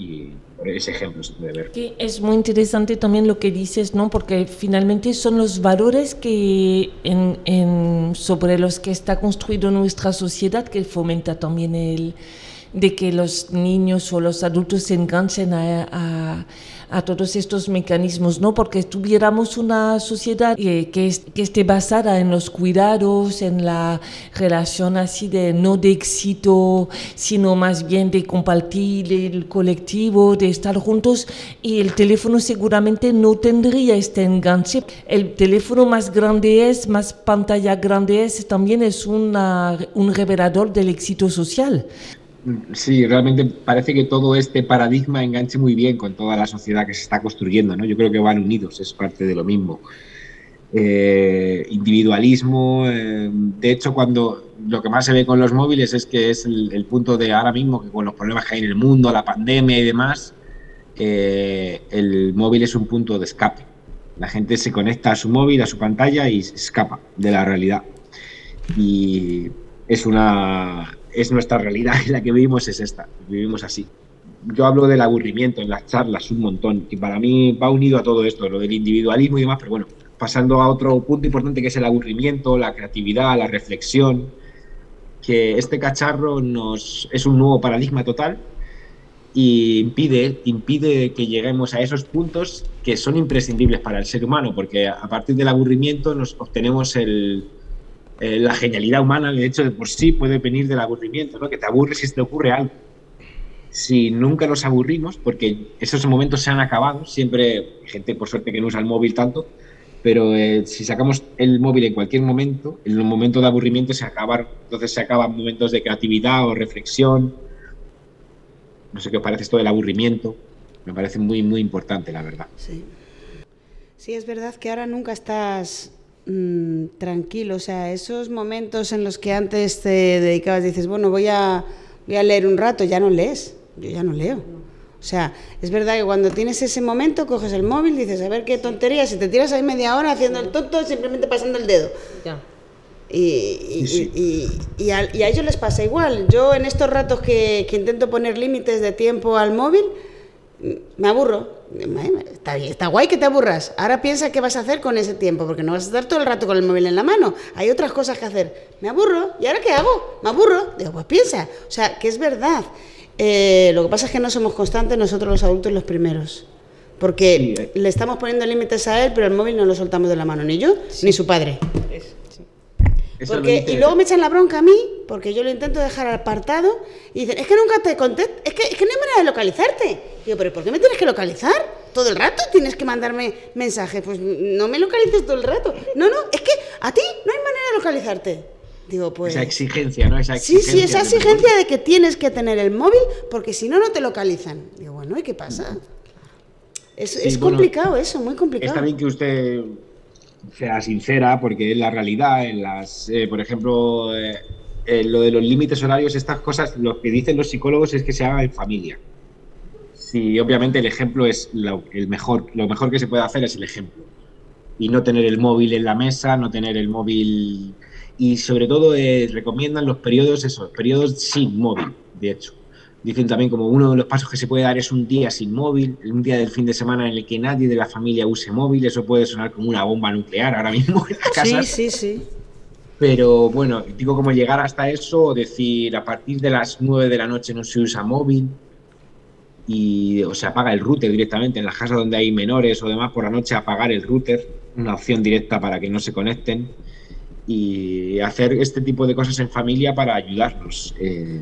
y por ese ejemplo se puede ver. Que es muy interesante también lo que dices, ¿no? Porque finalmente son los valores que en, en, sobre los que está construido nuestra sociedad que fomenta también el de que los niños o los adultos se enganchen a, a, a todos estos mecanismos, ¿no? Porque tuviéramos una sociedad que, que, es, que esté basada en los cuidados, en la relación así de no de éxito, sino más bien de compartir el colectivo, de estar juntos, y el teléfono seguramente no tendría este enganche. El teléfono más grande es, más pantalla grande es, también es una, un revelador del éxito social. Sí, realmente parece que todo este paradigma enganche muy bien con toda la sociedad que se está construyendo, ¿no? Yo creo que van unidos, es parte de lo mismo. Eh, individualismo, eh, de hecho, cuando lo que más se ve con los móviles es que es el, el punto de ahora mismo, que con los problemas que hay en el mundo, la pandemia y demás, eh, el móvil es un punto de escape. La gente se conecta a su móvil, a su pantalla y se escapa de la realidad. Y es una... es nuestra realidad en la que vivimos, es esta, vivimos así. Yo hablo del aburrimiento en las charlas un montón, y para mí va unido a todo esto, lo del individualismo y demás, pero bueno, pasando a otro punto importante que es el aburrimiento, la creatividad, la reflexión, que este cacharro nos es un nuevo paradigma total y impide, impide que lleguemos a esos puntos que son imprescindibles para el ser humano, porque a partir del aburrimiento nos obtenemos el... Eh, la genialidad humana, de hecho, de por sí puede venir del aburrimiento, ¿no? Que te aburres si te ocurre algo. Si nunca nos aburrimos, porque esos momentos se han acabado, siempre hay gente, por suerte, que no usa el móvil tanto, pero eh, si sacamos el móvil en cualquier momento, en un momento de aburrimiento se acaban, entonces se acaban momentos de creatividad o reflexión. No sé qué os parece esto del aburrimiento, me parece muy, muy importante, la verdad. Sí, sí, es verdad que ahora nunca estás... Mm, tranquilo, o sea, esos momentos en los que antes te dedicabas, dices, bueno, voy a, voy a leer un rato, ya no lees, yo ya no leo. O sea, es verdad que cuando tienes ese momento, coges el móvil, dices, a ver qué tonterías, y te tiras ahí media hora haciendo el tonto, simplemente pasando el dedo. Ya. Y, y, sí. y, y, y, a, y a ellos les pasa igual. Yo en estos ratos que, que intento poner límites de tiempo al móvil, me aburro. Está, está guay que te aburras. Ahora piensa qué vas a hacer con ese tiempo, porque no vas a estar todo el rato con el móvil en la mano. Hay otras cosas que hacer. Me aburro. ¿Y ahora qué hago? Me aburro. Digo, pues piensa. O sea, que es verdad. Eh, lo que pasa es que no somos constantes nosotros los adultos los primeros. Porque sí. le estamos poniendo límites a él, pero el móvil no lo soltamos de la mano. Ni yo, sí. ni su padre. Es, sí. Porque, y luego me echan la bronca a mí, porque yo lo intento dejar apartado, y dicen, es que nunca te contesto, es que, es que no hay manera de localizarte. Digo, pero ¿por qué me tienes que localizar? ¿Todo el rato tienes que mandarme mensajes? Pues no me localices todo el rato. No, no, es que a ti no hay manera de localizarte. Digo, pues... Esa exigencia, ¿no? Esa exigencia sí, sí, esa exigencia de que tienes que tener el móvil, porque si no, no te localizan. Digo, bueno, ¿y qué pasa? Es, sí, es bueno, complicado eso, muy complicado. Está bien que usted sea sincera, porque es la realidad. En las, eh, por ejemplo, eh, eh, lo de los límites horarios, estas cosas, lo que dicen los psicólogos es que se haga en familia. Sí, obviamente el ejemplo es lo, el mejor, lo mejor que se puede hacer es el ejemplo. Y no tener el móvil en la mesa, no tener el móvil... Y sobre todo eh, recomiendan los periodos, esos periodos sin móvil, de hecho. Dicen también como uno de los pasos que se puede dar es un día sin móvil, un día del fin de semana en el que nadie de la familia use móvil. Eso puede sonar como una bomba nuclear ahora mismo en las casas. Sí, sí, sí. Pero bueno, digo como llegar hasta eso, decir a partir de las nueve de la noche no se usa móvil y o se apaga el router directamente. En las casas donde hay menores o demás, por la noche apagar el router, una opción directa para que no se conecten, y hacer este tipo de cosas en familia para ayudarnos. Eh,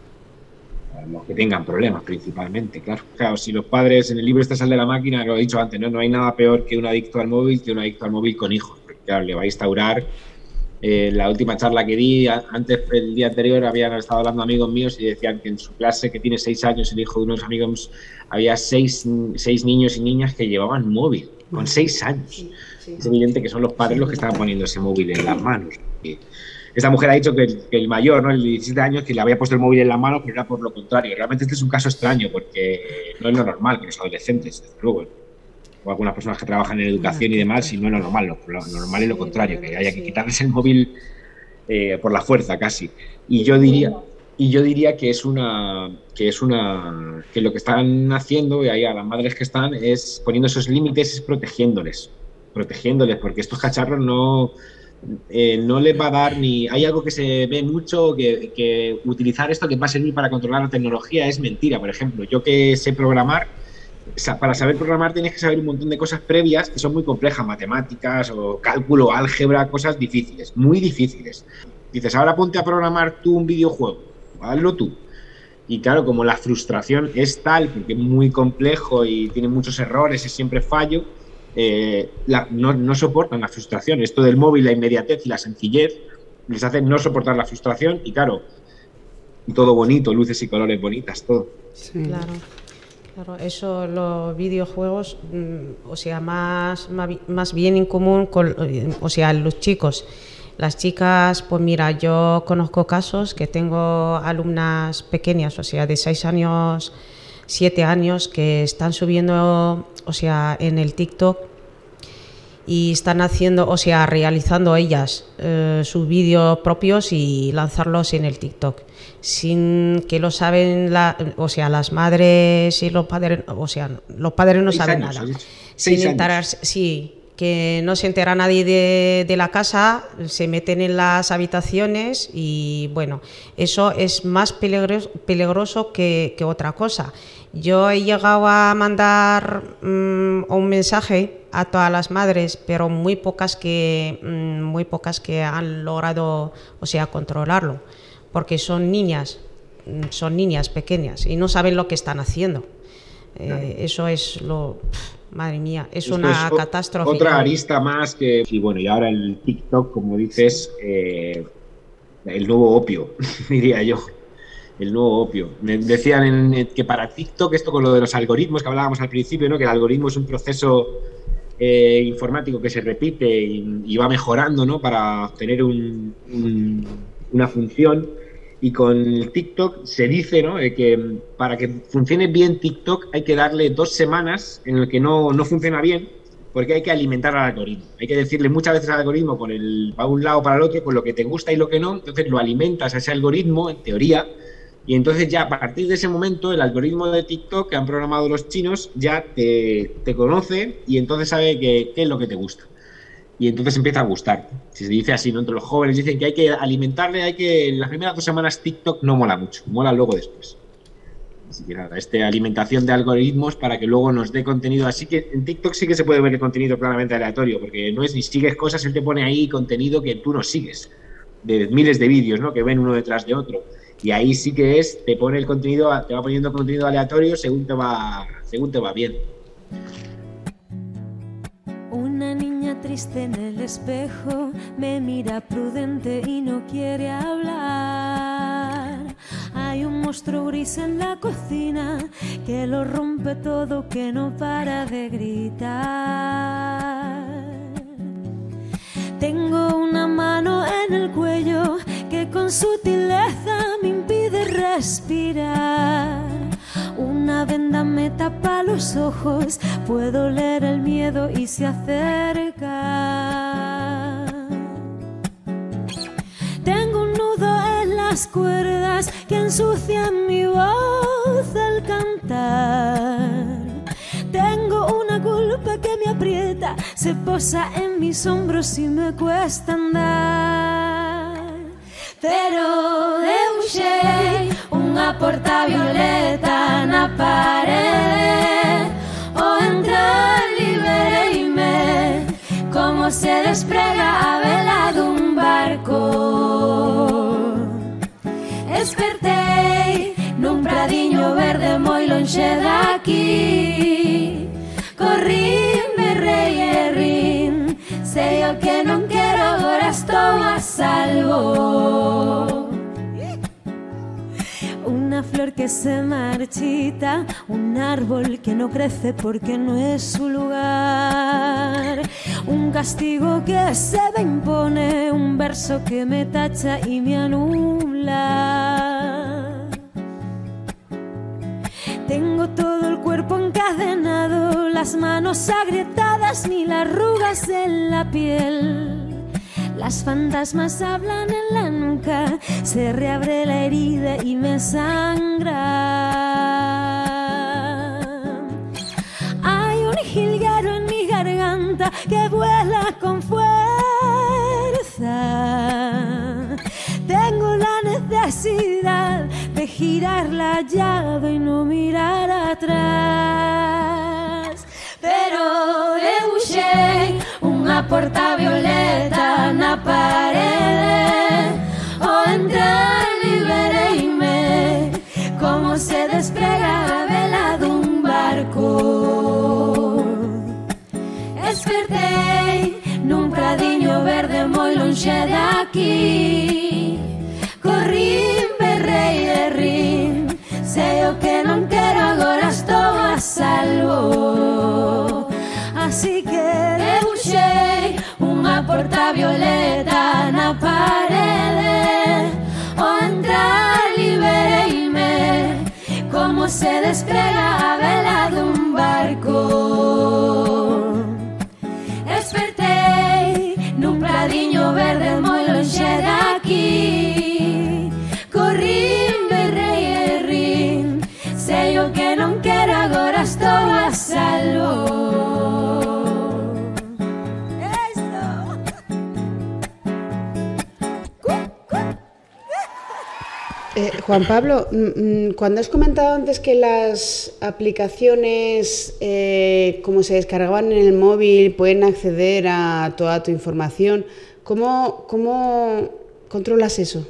los que tengan problemas principalmente, claro. Claro, si los padres, en el libro este Sal de la Máquina, lo he dicho antes, ¿no? No hay nada peor que un adicto al móvil que un adicto al móvil con hijos, porque claro, le va a instaurar. Eh, la última charla que di, antes, el día anterior, habían estado hablando amigos míos y decían que en su clase, que tiene seis años, el hijo de unos amigos, había seis, seis niños y niñas que llevaban móvil, con seis años. Sí, sí. Es evidente que son los padres los que estaban poniendo ese móvil en las manos. Y esta mujer ha dicho que el, que el mayor, ¿no? El de diecisiete años, que le había puesto el móvil en la mano, pero era por lo contrario. Realmente este es un caso extraño, porque no es lo normal que los adolescentes, desde luego, o algunas personas que trabajan en educación y demás, si no es lo normal. Lo, lo normal es lo contrario, que haya que quitarles el móvil eh, por la fuerza casi. Y yo diría, y yo diría que es una que es una que lo que están haciendo, y ahí a las madres que están, es poniendo esos límites, es protegiéndoles, protegiéndoles, porque estos cacharros no eh, no les va a dar ni... Hay algo que se ve mucho, que, que utilizar esto que va a servir para controlar la tecnología es mentira. Por ejemplo, yo que sé programar, para saber programar tienes que saber un montón de cosas previas que son muy complejas, matemáticas o cálculo, álgebra, cosas difíciles, muy difíciles. Dices, ahora ponte a programar tú un videojuego, hazlo tú. Y claro, como la frustración es tal, porque es muy complejo y tiene muchos errores, es siempre fallo, eh, la, no, no soportan la frustración. Esto del móvil, la inmediatez y la sencillez les hace no soportar la frustración y claro, todo bonito, luces y colores bonitas, todo. Sí. Claro. Claro, eso, los videojuegos, o sea, más, más bien en común con, o sea, los chicos. Las chicas, pues mira, yo conozco casos que tengo alumnas pequeñas, o sea, de seis años, siete años, que están subiendo, o sea, en el TikTok y están haciendo, o sea, realizando ellas eh, sus vídeos propios y lanzarlos en el TikTok, sin que lo saben, la, o sea, las madres y los padres, o sea, los padres no saben nada. Sin enterarse, sí, que no se entera nadie de, de la casa, se meten en las habitaciones y bueno, eso es más peligroso, peligroso que, que otra cosa. Yo he llegado a mandar um, un mensaje a todas las madres, pero muy pocas que um, muy pocas que han logrado, o sea, controlarlo, porque son niñas, son niñas pequeñas y no saben lo que están haciendo. Eh, eso es lo, madre mía, es Esto una es catástrofe. Otra arista más que, y bueno, y ahora el TikTok, como dices, eh, el nuevo opio, diría yo. El nuevo opio. Me decían en, que para TikTok, esto con lo de los algoritmos que hablábamos al principio, ¿no? Que el algoritmo es un proceso eh, informático que se repite y, y va mejorando, ¿no? Para obtener un, un, una función. Y con el TikTok se dice, ¿no? Eh, que para que funcione bien TikTok hay que darle dos semanas en el que no, no funciona bien, porque hay que alimentar al algoritmo. Hay que decirle muchas veces al algoritmo por el, para un lado o para el otro, con lo que te gusta y lo que no. Entonces lo alimentas a ese algoritmo, en teoría. Y entonces ya a partir de ese momento el algoritmo de TikTok que han programado los chinos ya te, te conoce y entonces sabe qué es lo que te gusta. Y entonces empieza a gustar. Si se dice así, ¿no? Entre los jóvenes dicen que hay que alimentarle, hay que en las primeras dos semanas TikTok no mola mucho, mola luego después. Así que nada, esta alimentación de algoritmos para que luego nos dé contenido. Así que en TikTok sí que se puede ver el contenido claramente aleatorio, porque no es ni sigues cosas, él te pone ahí contenido que tú no sigues, de miles de vídeos, ¿no? Que ven uno detrás de otro. Y ahí sí que es, te pone el contenido, te va poniendo contenido aleatorio según te va, según te va bien. Una niña triste en el espejo me mira prudente y no quiere hablar. Hay un monstruo gris en la cocina que lo rompe todo, que no para de gritar. Tengo una mano en el cuello que con sutileza me impide respirar. Una venda me tapa los ojos, puedo leer el miedo y se acerca. Tengo un nudo en las cuerdas que ensucian mi voz al cantar. Tengo una culpa que me aprieta, se posa en mis hombros y me cuesta andar. Pero debuxei unha porta violeta na pared, o entrar libereime como se desprega a vela dun barco. Espertei nun pradiño verde moi lonxe daqui, corrín, berrei e rin, sei o que non quero, agora estou a salvo. Una flor que se marchita, un árbol que no crece porque no es su lugar, un castigo que se me impone, un verso que me tacha y me anula. Tengo todo el cuerpo encadenado, las manos agrietadas, mil arrugas en la piel. Las fantasmas hablan en la nuca, se reabre la herida y me sangra. Hay un jilguero en mi garganta que vuela con fuerza. Tengo la necesidad de girar la llave y no mirar atrás. Pero debuxei unha porta violeta na parede. Ao entrar libereime como se desprega a vela dun barco. Despertei nun pradiño verde moi lonxe de aquí. Corrín, berrei e rin, sei o que non quero, agora estou a salvo. Así que debuxei unha porta violeta na parede. Ao entrar libereime como se desprega a vela dun barco. Despertei nun pradiño verde moi lonxe de aquí. Corrín, berrei e rin, sei o que non quero, agora estou a salvo. Eh, Juan Pablo, cuando has comentado antes que las aplicaciones, eh, como se descargaban en el móvil, pueden acceder a toda tu información, ¿cómo, cómo controlas eso?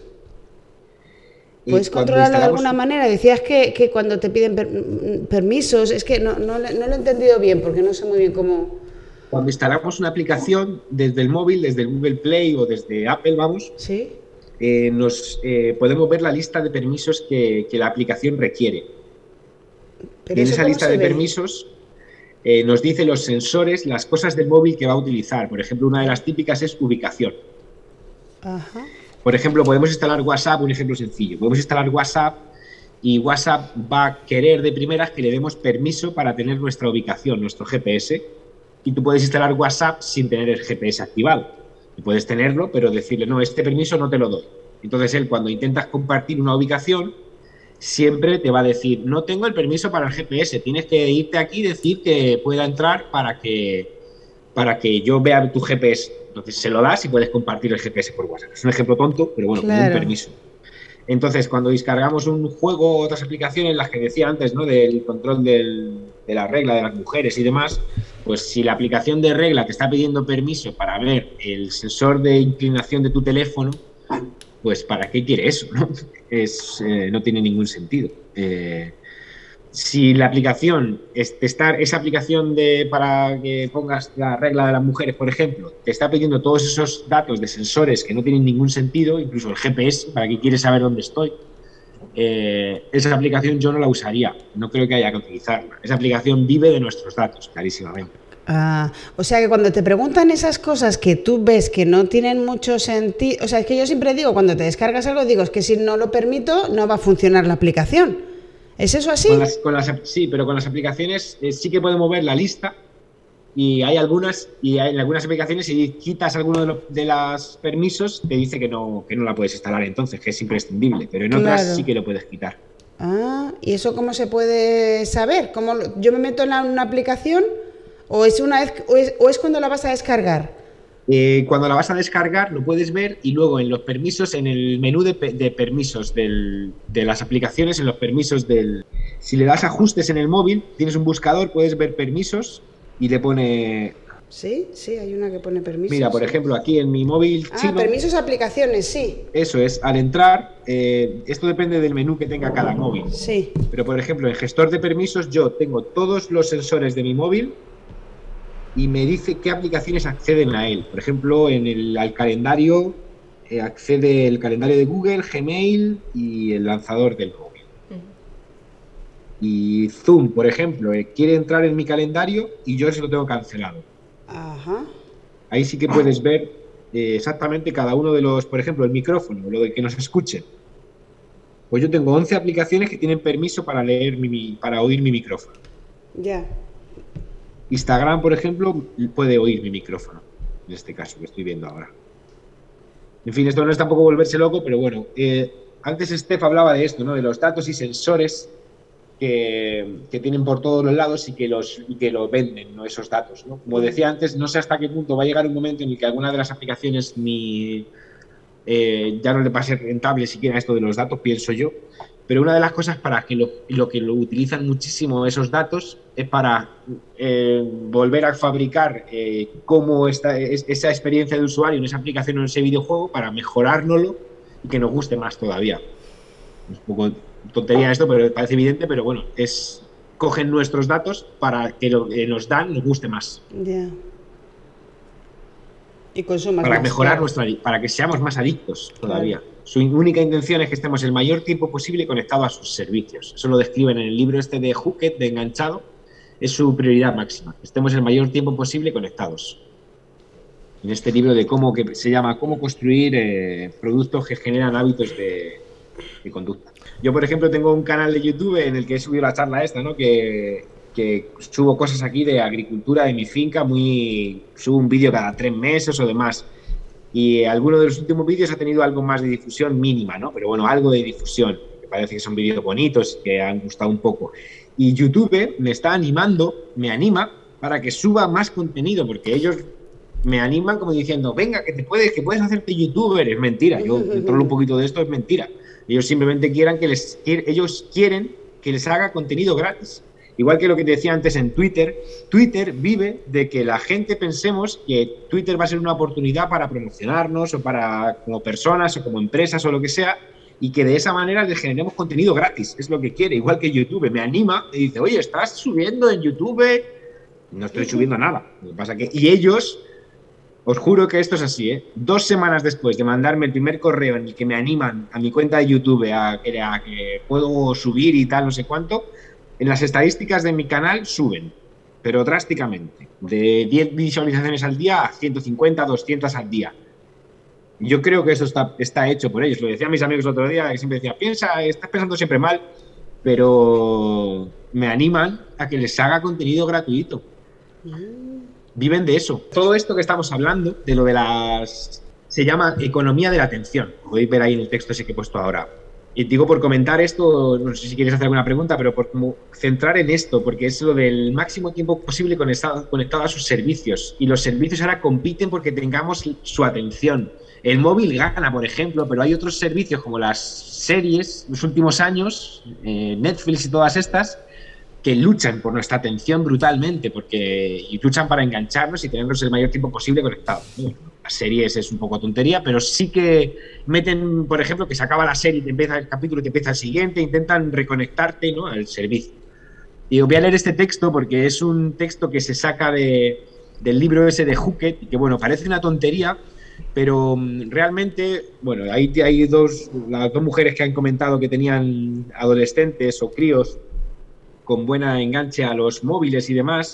¿Puedes controlarlo de alguna manera? Decías que, que cuando te piden per, permisos, es que no, no, no lo he entendido bien, porque no sé muy bien cómo... Cuando instalamos una aplicación desde el móvil, desde el Google Play o desde Apple, vamos... Sí. Eh, nos eh, podemos ver la lista de permisos que, que la aplicación requiere. Pero en esa lista de ve? permisos eh, nos dice los sensores, las cosas del móvil que va a utilizar. Por ejemplo, una de las típicas es ubicación. Ajá. Por ejemplo, podemos instalar WhatsApp, un ejemplo sencillo. Podemos instalar WhatsApp y WhatsApp va a querer de primeras que le demos permiso para tener nuestra ubicación, nuestro G P S. Y tú puedes instalar WhatsApp sin tener el G P S activado. Y puedes tenerlo, pero decirle, no, este permiso no te lo doy. Entonces él, cuando intentas compartir una ubicación, siempre te va a decir, no tengo el permiso para el G P S, tienes que irte aquí y decir que pueda entrar para que, para que yo vea tu G P S. Entonces se lo das y puedes compartir el G P S por WhatsApp. Es un ejemplo tonto, pero bueno, claro, con un permiso. Entonces, cuando descargamos un juego o otras aplicaciones, las que decía antes, ¿no?, del control del, de la regla de las mujeres y demás, pues si la aplicación de regla te está pidiendo permiso para ver el sensor de inclinación de tu teléfono, pues ¿para qué quiere eso?, ¿no? Es, eh, no tiene ningún sentido. Eh, si la aplicación, es, está, esa aplicación de, para que pongas la regla de las mujeres, por ejemplo, te está pidiendo todos esos datos de sensores que no tienen ningún sentido, incluso el G P S, para que quieres saber dónde estoy, eh, esa aplicación yo no la usaría, no creo que haya que utilizarla. Esa aplicación vive de nuestros datos, clarísimamente. Ah, o sea que cuando te preguntan esas cosas que tú ves que no tienen mucho sentido, o sea, es que yo siempre digo, cuando te descargas algo, digo, es que si no lo permito, no va a funcionar la aplicación. ¿Es eso así? Con las, con las, sí, pero con las aplicaciones eh, sí que podemos ver la lista y hay algunas, y hay en algunas aplicaciones, si quitas alguno de los de los permisos, te dice que no, que no la puedes instalar entonces, que es imprescindible, pero en otras claro, sí que lo puedes quitar. Ah, ¿y eso cómo se puede saber? ¿Cómo lo, yo me meto en la, una aplicación o es una vez o es, o es cuando la vas a descargar? Eh, cuando la vas a descargar lo puedes ver y luego en los permisos, en el menú de, de permisos del, de las aplicaciones, en los permisos del... Si le das ajustes en el móvil, tienes un buscador, puedes ver permisos y le pone... Sí, sí, hay una que pone permisos. Mira, por ejemplo, aquí en mi móvil ah, chino... permisos aplicaciones, sí. Eso es, al entrar, eh, esto depende del menú que tenga cada móvil. Sí. Pero, por ejemplo, en gestor de permisos yo tengo todos los sensores de mi móvil y me dice qué aplicaciones acceden a él. Por ejemplo, en el al calendario eh, accede el calendario de Google, Gmail y el lanzador del móvil. Uh-huh. Y Zoom, por ejemplo, eh, quiere entrar en mi calendario y yo se lo tengo cancelado. Ajá. Ahí sí que puedes ver eh, exactamente cada uno de los, por ejemplo, el micrófono, lo de que nos escuchen. Pues yo tengo once aplicaciones que tienen permiso para leer mi, para oír mi micrófono. Ya. Yeah. Instagram, por ejemplo, puede oír mi micrófono, en este caso que estoy viendo ahora. En fin, esto no es tampoco volverse loco, pero bueno, eh, antes Steph hablaba de esto, ¿no? De los datos y sensores que, que tienen por todos los lados y que los, y que los venden, ¿no? Esos datos, ¿no? Como decía antes, no sé hasta qué punto va a llegar un momento en el que alguna de las aplicaciones ni eh, ya no le va a ser rentable siquiera esto de los datos, pienso yo. Pero una de las cosas para que lo, lo que lo utilizan muchísimo esos datos es para eh, volver a fabricar eh, cómo está es, esa experiencia de usuario en esa aplicación o en ese videojuego para mejorárnoslo y que nos guste más todavía. Es un poco tontería esto, pero parece evidente, pero bueno, es cogen nuestros datos para que lo que nos dan nos guste más. Ya. Yeah. Y consumas para más, mejorar claro. nuestra, para que seamos más adictos todavía. Claro. Su única intención es que estemos el mayor tiempo posible conectados a sus servicios. Eso lo describen en el libro este de Hooked, de Enganchado. Es su prioridad máxima. Estemos el mayor tiempo posible conectados. En este libro de cómo que se llama Cómo construir eh, productos que generan hábitos de, de conducta. Yo, por ejemplo, tengo un canal de YouTube en el que he subido la charla esta, ¿no? Que, que subo cosas aquí de agricultura de mi finca, muy subo un vídeo cada tres meses o demás. Y alguno de los últimos vídeos ha tenido algo más de difusión mínima, ¿no? Pero bueno, algo de difusión. Me parece que son vídeos bonitos y que han gustado un poco. Y YouTube me está animando, me anima para que suba más contenido, porque ellos me animan como diciendo, venga, que te puedes, que puedes hacerte youtuber. Es mentira, yo controlo un poquito de esto, es mentira. Ellos simplemente quieran que les, ellos quieren que les haga contenido gratis. Igual que lo que te decía antes en Twitter, Twitter vive de que la gente pensemos que Twitter va a ser una oportunidad para promocionarnos o para como personas o como empresas o lo que sea, y que de esa manera les generemos contenido gratis. Es lo que quiere, igual que YouTube. Me anima y dice, oye, ¿estás subiendo en YouTube? No estoy subiendo nada. Lo que pasa que... Y ellos, os juro que esto es así, ¿eh? Dos semanas después de mandarme el primer correo en el que me animan a mi cuenta de YouTube a, a que puedo subir y tal, no sé cuánto, en las estadísticas de mi canal suben, pero drásticamente. De diez visualizaciones al día a ciento cincuenta, doscientas al día. Yo creo que eso está, está hecho por ellos. Lo decía a mis amigos el otro día, que siempre decía, piensa, estás pensando siempre mal, pero me animan a que les haga contenido gratuito. Viven de eso. Todo esto que estamos hablando, de lo de las... se llama economía de la atención. Podéis ver ahí en el texto ese que he puesto ahora. Y digo por comentar esto, no sé si quieres hacer alguna pregunta, pero por como centrar en esto, porque es lo del máximo tiempo posible conectado, conectado a sus servicios. Y los servicios ahora compiten porque tengamos su atención. El móvil gana, por ejemplo, pero hay otros servicios como las series, los últimos años, eh, Netflix y todas estas, que luchan por nuestra atención brutalmente, porque y luchan para engancharnos y tenernos el mayor tiempo posible conectados. Las series es un poco tontería, pero sí que meten, por ejemplo, que se acaba la serie y te empieza el capítulo y te empieza el siguiente, intentan reconectarte, ¿no?, al servicio. Y os voy a leer este texto porque es un texto que se saca de, del libro ese de Hooked, y que, bueno, parece una tontería, pero realmente, bueno, hay, hay dos, las dos mujeres que han comentado que tenían adolescentes o críos con buena enganche a los móviles y demás.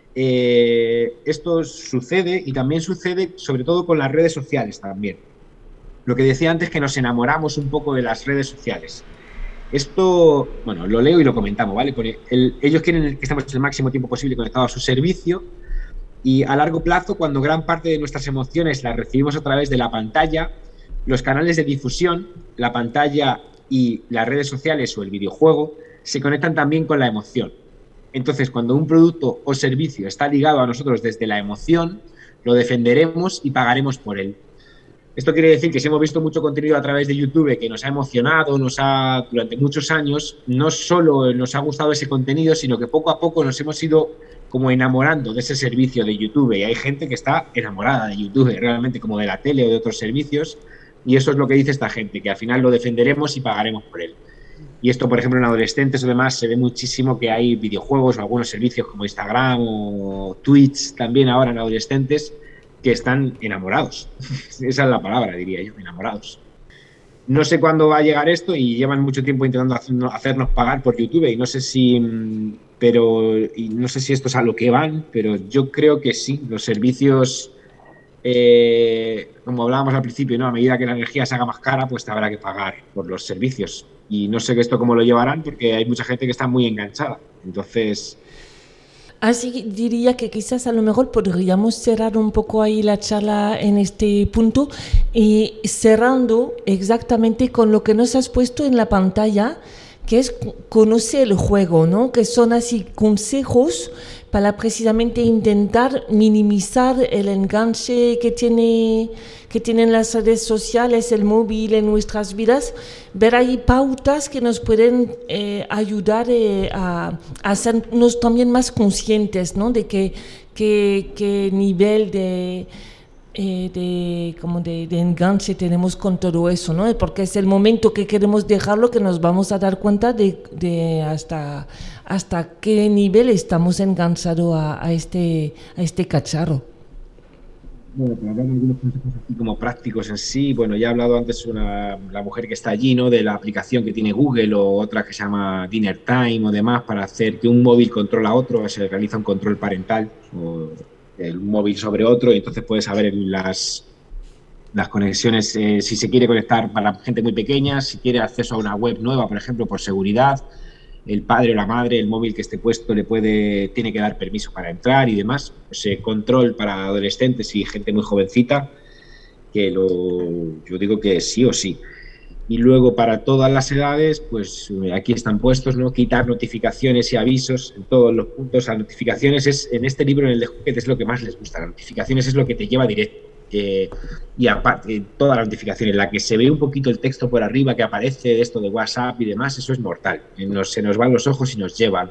Eh, esto sucede, y también sucede sobre todo con las redes sociales también. Lo que decía antes, que nos enamoramos un poco de las redes sociales. Esto, bueno, lo leo y lo comentamos, ¿vale? El, ellos quieren que estemos el máximo tiempo posible conectados a su servicio, y a largo plazo, cuando gran parte de nuestras emociones las recibimos a través de la pantalla, los canales de difusión, la pantalla y las redes sociales o el videojuego se conectan también con la emoción. Entonces, cuando un producto o servicio está ligado a nosotros desde la emoción, lo defenderemos y pagaremos por él. Esto quiere decir que si hemos visto mucho contenido a través de YouTube que nos ha emocionado, nos ha, durante muchos años, no solo nos ha gustado ese contenido, sino que poco a poco nos hemos ido como enamorando de ese servicio de YouTube. Y hay gente que está enamorada de YouTube, realmente, como de la tele o de otros servicios. Y eso es lo que dice esta gente, que al final lo defenderemos y pagaremos por él. Y esto, por ejemplo, en adolescentes o demás, se ve muchísimo que hay videojuegos o algunos servicios como Instagram o Twitch también ahora en adolescentes que están enamorados. Esa es la palabra, diría yo, enamorados. No sé cuándo va a llegar esto, y llevan mucho tiempo intentando hacernos, hacernos pagar por YouTube, y no sé si pero y no sé si esto es a lo que van, pero yo creo que sí. Los servicios, eh, como hablábamos al principio, ¿no?, a medida que la energía se haga más cara, pues te habrá que pagar por los servicios. Y no sé esto cómo lo llevarán, porque hay mucha gente que está muy enganchada. Entonces... Así diría que quizás a lo mejor podríamos cerrar un poco ahí la charla en este punto y cerrando exactamente con lo que nos has puesto en la pantalla, que es conocer el juego, ¿no? Que son así consejos para precisamente intentar minimizar el enganche que tiene que tienen las redes sociales, el móvil en nuestras vidas, ver ahí pautas que nos pueden eh, ayudar eh, a, a hacernos también más conscientes, ¿no? De qué que, que nivel de Eh, de, como de, de enganche tenemos con todo eso, ¿no? Porque es el momento que queremos dejarlo que nos vamos a dar cuenta de, de hasta, hasta qué nivel estamos enganchados a, a, este, a este cacharro. Bueno, para hablar de algunos consejos así como prácticos en sí, bueno, ya he hablado antes una, la mujer que está allí, ¿no? De la aplicación que tiene Google o otra que se llama Dinner Time o demás para hacer que un móvil controla a otro, se realiza un control parental o el móvil sobre otro y entonces puedes saber las, las conexiones, eh, si se quiere conectar para gente muy pequeña, si quiere acceso a una web nueva, por ejemplo, por seguridad, el padre o la madre, el móvil que esté puesto le puede, tiene que dar permiso para entrar y demás. Pues, eh, control para adolescentes y gente muy jovencita, que lo, yo digo que sí o sí. Y luego para todas las edades, pues aquí están puestos, ¿no? Quitar notificaciones y avisos en todos los puntos. Las notificaciones es, en este libro, en el de Juguete, es lo que más les gusta. Las notificaciones es lo que te lleva directo. Eh, y aparte, todas las notificaciones, la que se ve un poquito el texto por arriba que aparece de esto de WhatsApp y demás, eso es mortal. Nos, se nos van los ojos y nos llevan.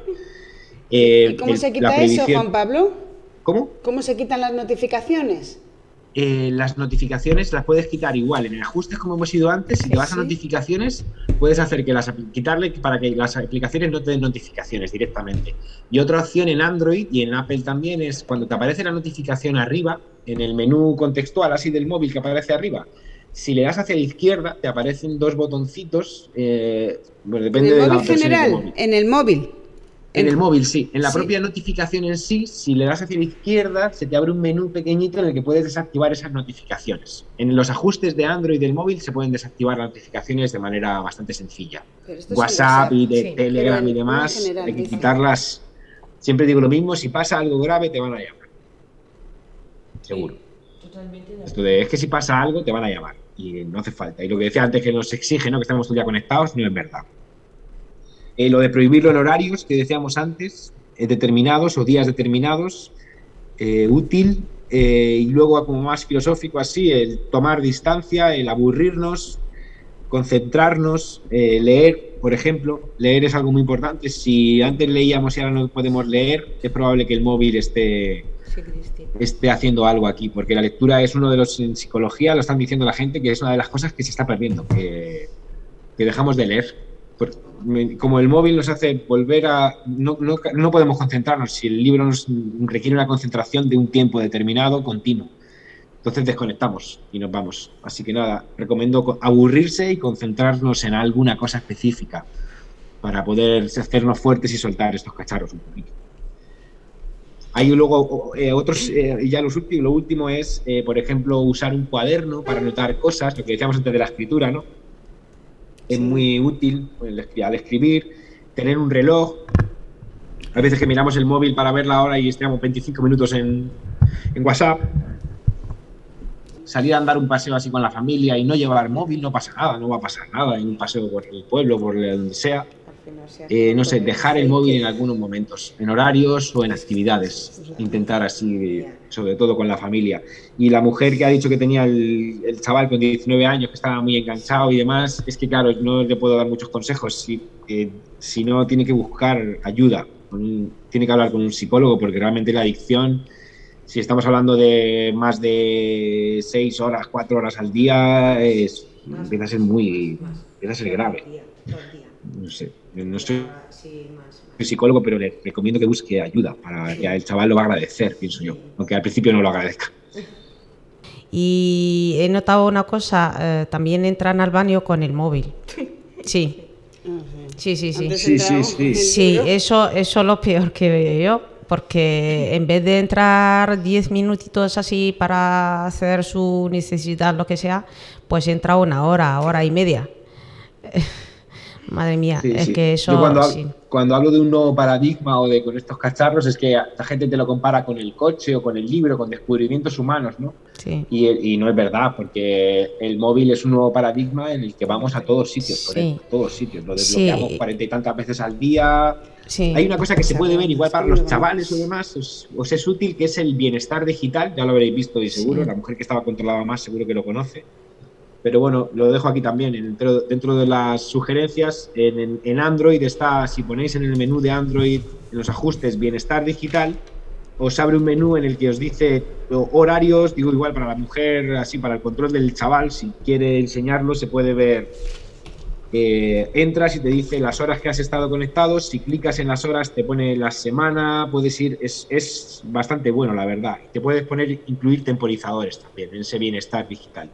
Eh, ¿Y cómo el, se quita eso, Juan Pablo? ¿Cómo? ¿Cómo se quitan las notificaciones? Eh, las notificaciones las puedes quitar igual en ajustes como hemos ido antes. Si te vas a notificaciones, puedes hacer que las quitarle para que las aplicaciones no te den notificaciones directamente. Y otra opción en Android y en Apple también es cuando te aparece la notificación arriba, en el menú contextual así del móvil que aparece arriba, si le das hacia la izquierda te aparecen dos botoncitos, eh, bueno, depende ¿En el de móvil la general? Móvil. En el móvil. En el móvil, sí. En la sí. propia notificación en sí, si le das hacia la izquierda, se te abre un menú pequeñito en el que puedes desactivar esas notificaciones. En los ajustes de Android del móvil se pueden desactivar las notificaciones de manera bastante sencilla. WhatsApp y de sí, Telegram y demás, general, hay que quitarlas. Siempre digo lo mismo, si pasa algo grave te van a llamar. Seguro. Sí, totalmente. Esto de, es que si pasa algo te van a llamar y no hace falta. Y lo que decía antes que nos exige, ¿no? Que estamos todo el día conectados, no es verdad. Eh, lo de prohibirlo en horarios que decíamos antes, eh, determinados o días determinados, eh, útil, eh, y luego como más filosófico así, el tomar distancia, el aburrirnos, concentrarnos, eh, leer, por ejemplo. Leer es algo muy importante. Si antes leíamos y ahora no podemos leer, es probable que el móvil esté, esté haciendo algo aquí, porque la lectura es uno de los, en psicología lo están diciendo la gente, que es una de las cosas que se está perdiendo, que, que dejamos de leer. Como el móvil nos hace volver a... No, no, no podemos concentrarnos si el libro nos requiere una concentración de un tiempo determinado, continuo. Entonces desconectamos y nos vamos. Así que nada, recomiendo aburrirse y concentrarnos en alguna cosa específica para poder hacernos fuertes y soltar estos cacharros un poquito. Hay luego eh, otros, eh, y ya los últimos, lo último es, eh, por ejemplo, usar un cuaderno para anotar cosas, lo que decíamos antes de la escritura, ¿no? Es muy útil al escribir, tener un reloj. Hay veces que miramos el móvil para ver la hora y estamos veinticinco minutos en, en WhatsApp. Salir a andar un paseo así con la familia y no llevar móvil, no pasa nada, no va a pasar nada en un paseo por el pueblo, por donde sea. Eh, no sé, dejar el móvil en algunos momentos, en horarios o en actividades, intentar así, sobre todo con la familia. Y la mujer que ha dicho que tenía el, el chaval con diecinueve años, que estaba muy enganchado y demás, es que claro, no le puedo dar muchos consejos, si, eh, si no tiene que buscar ayuda, con un, tiene que hablar con un psicólogo, porque realmente la adicción, si estamos hablando de más de seis horas, cuatro horas al día, es, empieza a ser muy, empieza a ser grave. No sé, no soy psicólogo, pero le recomiendo que busque ayuda, para que el chaval lo va a agradecer, pienso yo, aunque al principio no lo agradezca. Y he notado una cosa, eh, también entran al baño con el móvil. Sí. Sí, sí, sí. Sí, sí, sí. Sí, eso, eso es lo peor que veo yo, porque en vez de entrar diez minutitos así para hacer su necesidad, lo que sea, pues entra una hora, hora y media. madre mía, Sí, es sí. que eso... Yo cuando, hab- sí. cuando hablo de un nuevo paradigma o de con estos cacharros es que la gente te lo compara con el coche o con el libro, con descubrimientos humanos, ¿no? Sí. Y, y no es verdad, porque el móvil es un nuevo paradigma en el que vamos a todos sitios, por Sí. él, a todos sitios. Lo Sí. desbloqueamos cuarenta y tantas veces al día. Sí. Hay una cosa que se puede ver igual para Chavales, los chavales o demás, os, os es útil, que es el bienestar digital, ya lo habréis visto y seguro, Sí. la mujer que estaba controlada más seguro que lo conoce. Pero bueno, lo dejo aquí también, dentro, dentro de las sugerencias, en, en- en Android está, si ponéis en el menú de Android, en los ajustes, bienestar digital, os abre un menú en el que os dice o, horarios, digo igual para la mujer, así para el control del chaval, si quiere enseñarlo se puede ver, eh, entras y te dice las horas que has estado conectado, si clicas en las horas te pone la semana, puedes ir, es, es bastante bueno la verdad, te puedes poner, incluir temporizadores también en ese bienestar digital.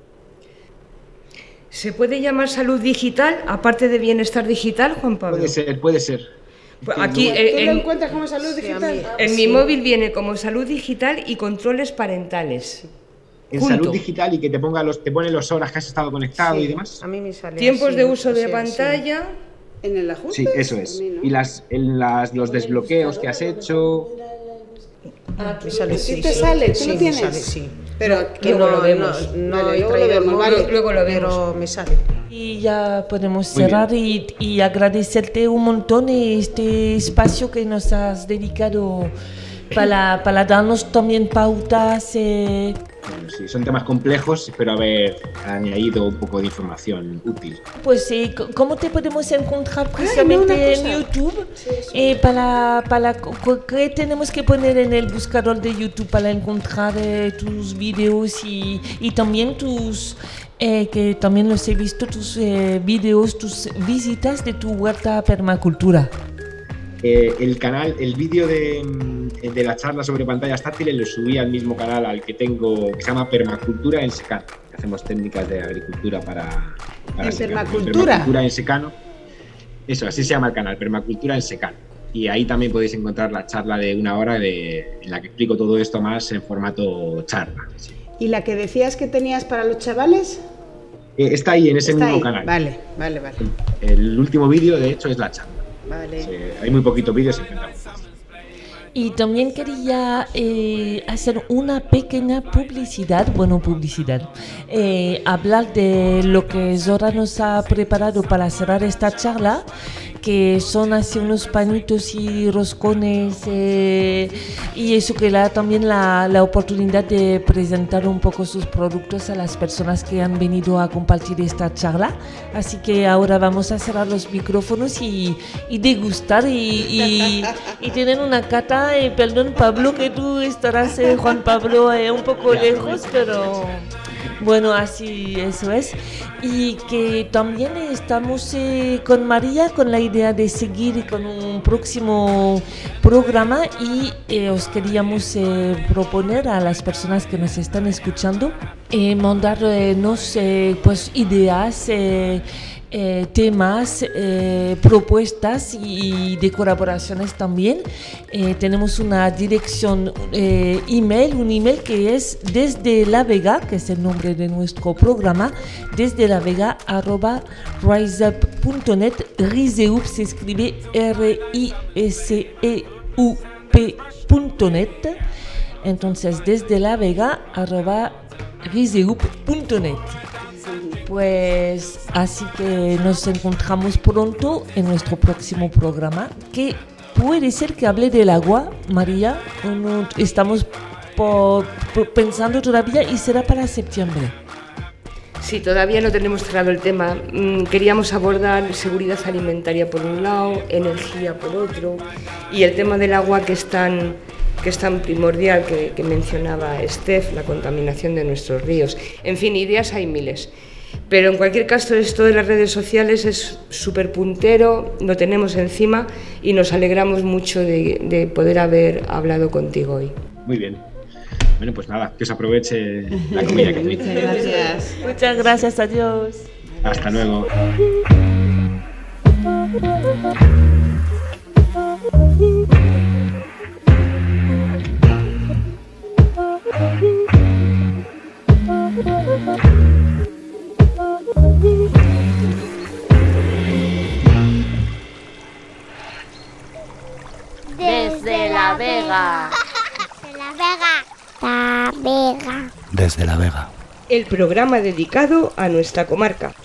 ¿Se puede llamar salud digital, aparte de bienestar digital, Juan Pablo? Puede ser, puede ser. Pues Que aquí, luego- eh, ¿Tú en- lo encuentras como salud Sí, a digital? mí- En mi Sí. móvil viene como salud digital y controles parentales. en junto. salud digital y que te ponga los, te pone las horas que has estado conectado Sí, y demás. A mí me sale Tiempos así, de uso o de sea, sí. pantalla. ¿En el ajuste? Sí, eso es. A mí no. Y las, en las, los desbloqueos que has hecho. Me sale, ¿Sí sí, te sí. sale? ¿Tú Sí, lo me tienes? sale, sí. Pero Que Luego no, lo vemos. no, no Vale, he luego lo traído el vemos, móvil, vale. Luego lo vemos. pero me sale. Y ya podemos Muy cerrar y, y agradecerte un montón este espacio que nos has dedicado para, para darnos también pautas. eh, Bueno, sí, son temas complejos, espero haber añadido un poco de información útil. Pues, eh, c- ¿cómo te podemos encontrar una precisamente en cosa. YouTube? Eh, para, para, co- co- ¿Qué tenemos que poner en el buscador de YouTube para encontrar eh, tus videos y, y también tus, eh, que también los he visto, tus eh, videos, tus visitas de tu huerta permacultura? Eh, el canal, el vídeo de, de la charla sobre pantallas táctiles lo subí al mismo canal al que tengo, que se llama Permacultura en Secano. Hacemos técnicas de agricultura para, para ¿En secano. permacultura? Permacultura en secano. Eso, así se llama el canal, Permacultura en Secano. Y ahí también podéis encontrar la charla de una hora de, en la que explico todo esto más en formato charla. Sí. ¿y la que decías que tenías para los chavales? Eh, está ahí en ese Está mismo ahí. canal. Vale, vale, vale. El último vídeo, de hecho, es la charla. Vale. Sí, hay muy poquitos vídeos y intentamos. Y también quería eh, hacer una pequeña publicidad, bueno, publicidad, eh, hablar de lo que Zora nos ha preparado para cerrar esta charla, que son así unos pañitos y roscones eh, y eso que da también la, la oportunidad de presentar un poco sus productos a las personas que han venido a compartir esta charla. Así que ahora vamos a cerrar los micrófonos y, y degustar y, y, y tener una cata. Eh, perdón Pablo, que tú estarás, eh, Juan Pablo, eh, un poco lejos, pero... Bueno, así eso es. Y que también estamos eh, con María con la idea de seguir con un próximo programa y eh, os queríamos eh, proponer a las personas que nos están escuchando eh, mandarnos eh, pues ideas, eh, eh, temas, eh, propuestas y de colaboraciones también. Eh, tenemos una dirección eh, email, un email que es desde la vega, que es el nombre de nuestro programa, desde la vega arroba riseup punto net. Riseup se escribe R I S E U P punto net. Entonces desde la vega arroba riseup punto net. Pues así que nos encontramos pronto en nuestro próximo programa, que puede ser que hable del agua, María. No, estamos por, por pensando todavía y será para septiembre. Sí, todavía no tenemos cerrado el tema. Mm, Queríamos abordar seguridad alimentaria por un lado, energía por otro, y el tema del agua que es tan, que es tan primordial que, que mencionaba Steph, la contaminación de nuestros ríos. En fin, ideas hay miles. Pero en cualquier caso, esto de las redes sociales es súper puntero, lo tenemos encima y nos alegramos mucho de, de poder haber hablado contigo hoy. Muy bien. Bueno, pues nada, que os aproveche la comida que tenéis. Muchas gracias. Muchas gracias, adiós. Hasta luego. La Vega. De La Vega. La Vega. Desde La Vega. El programa dedicado a nuestra comarca.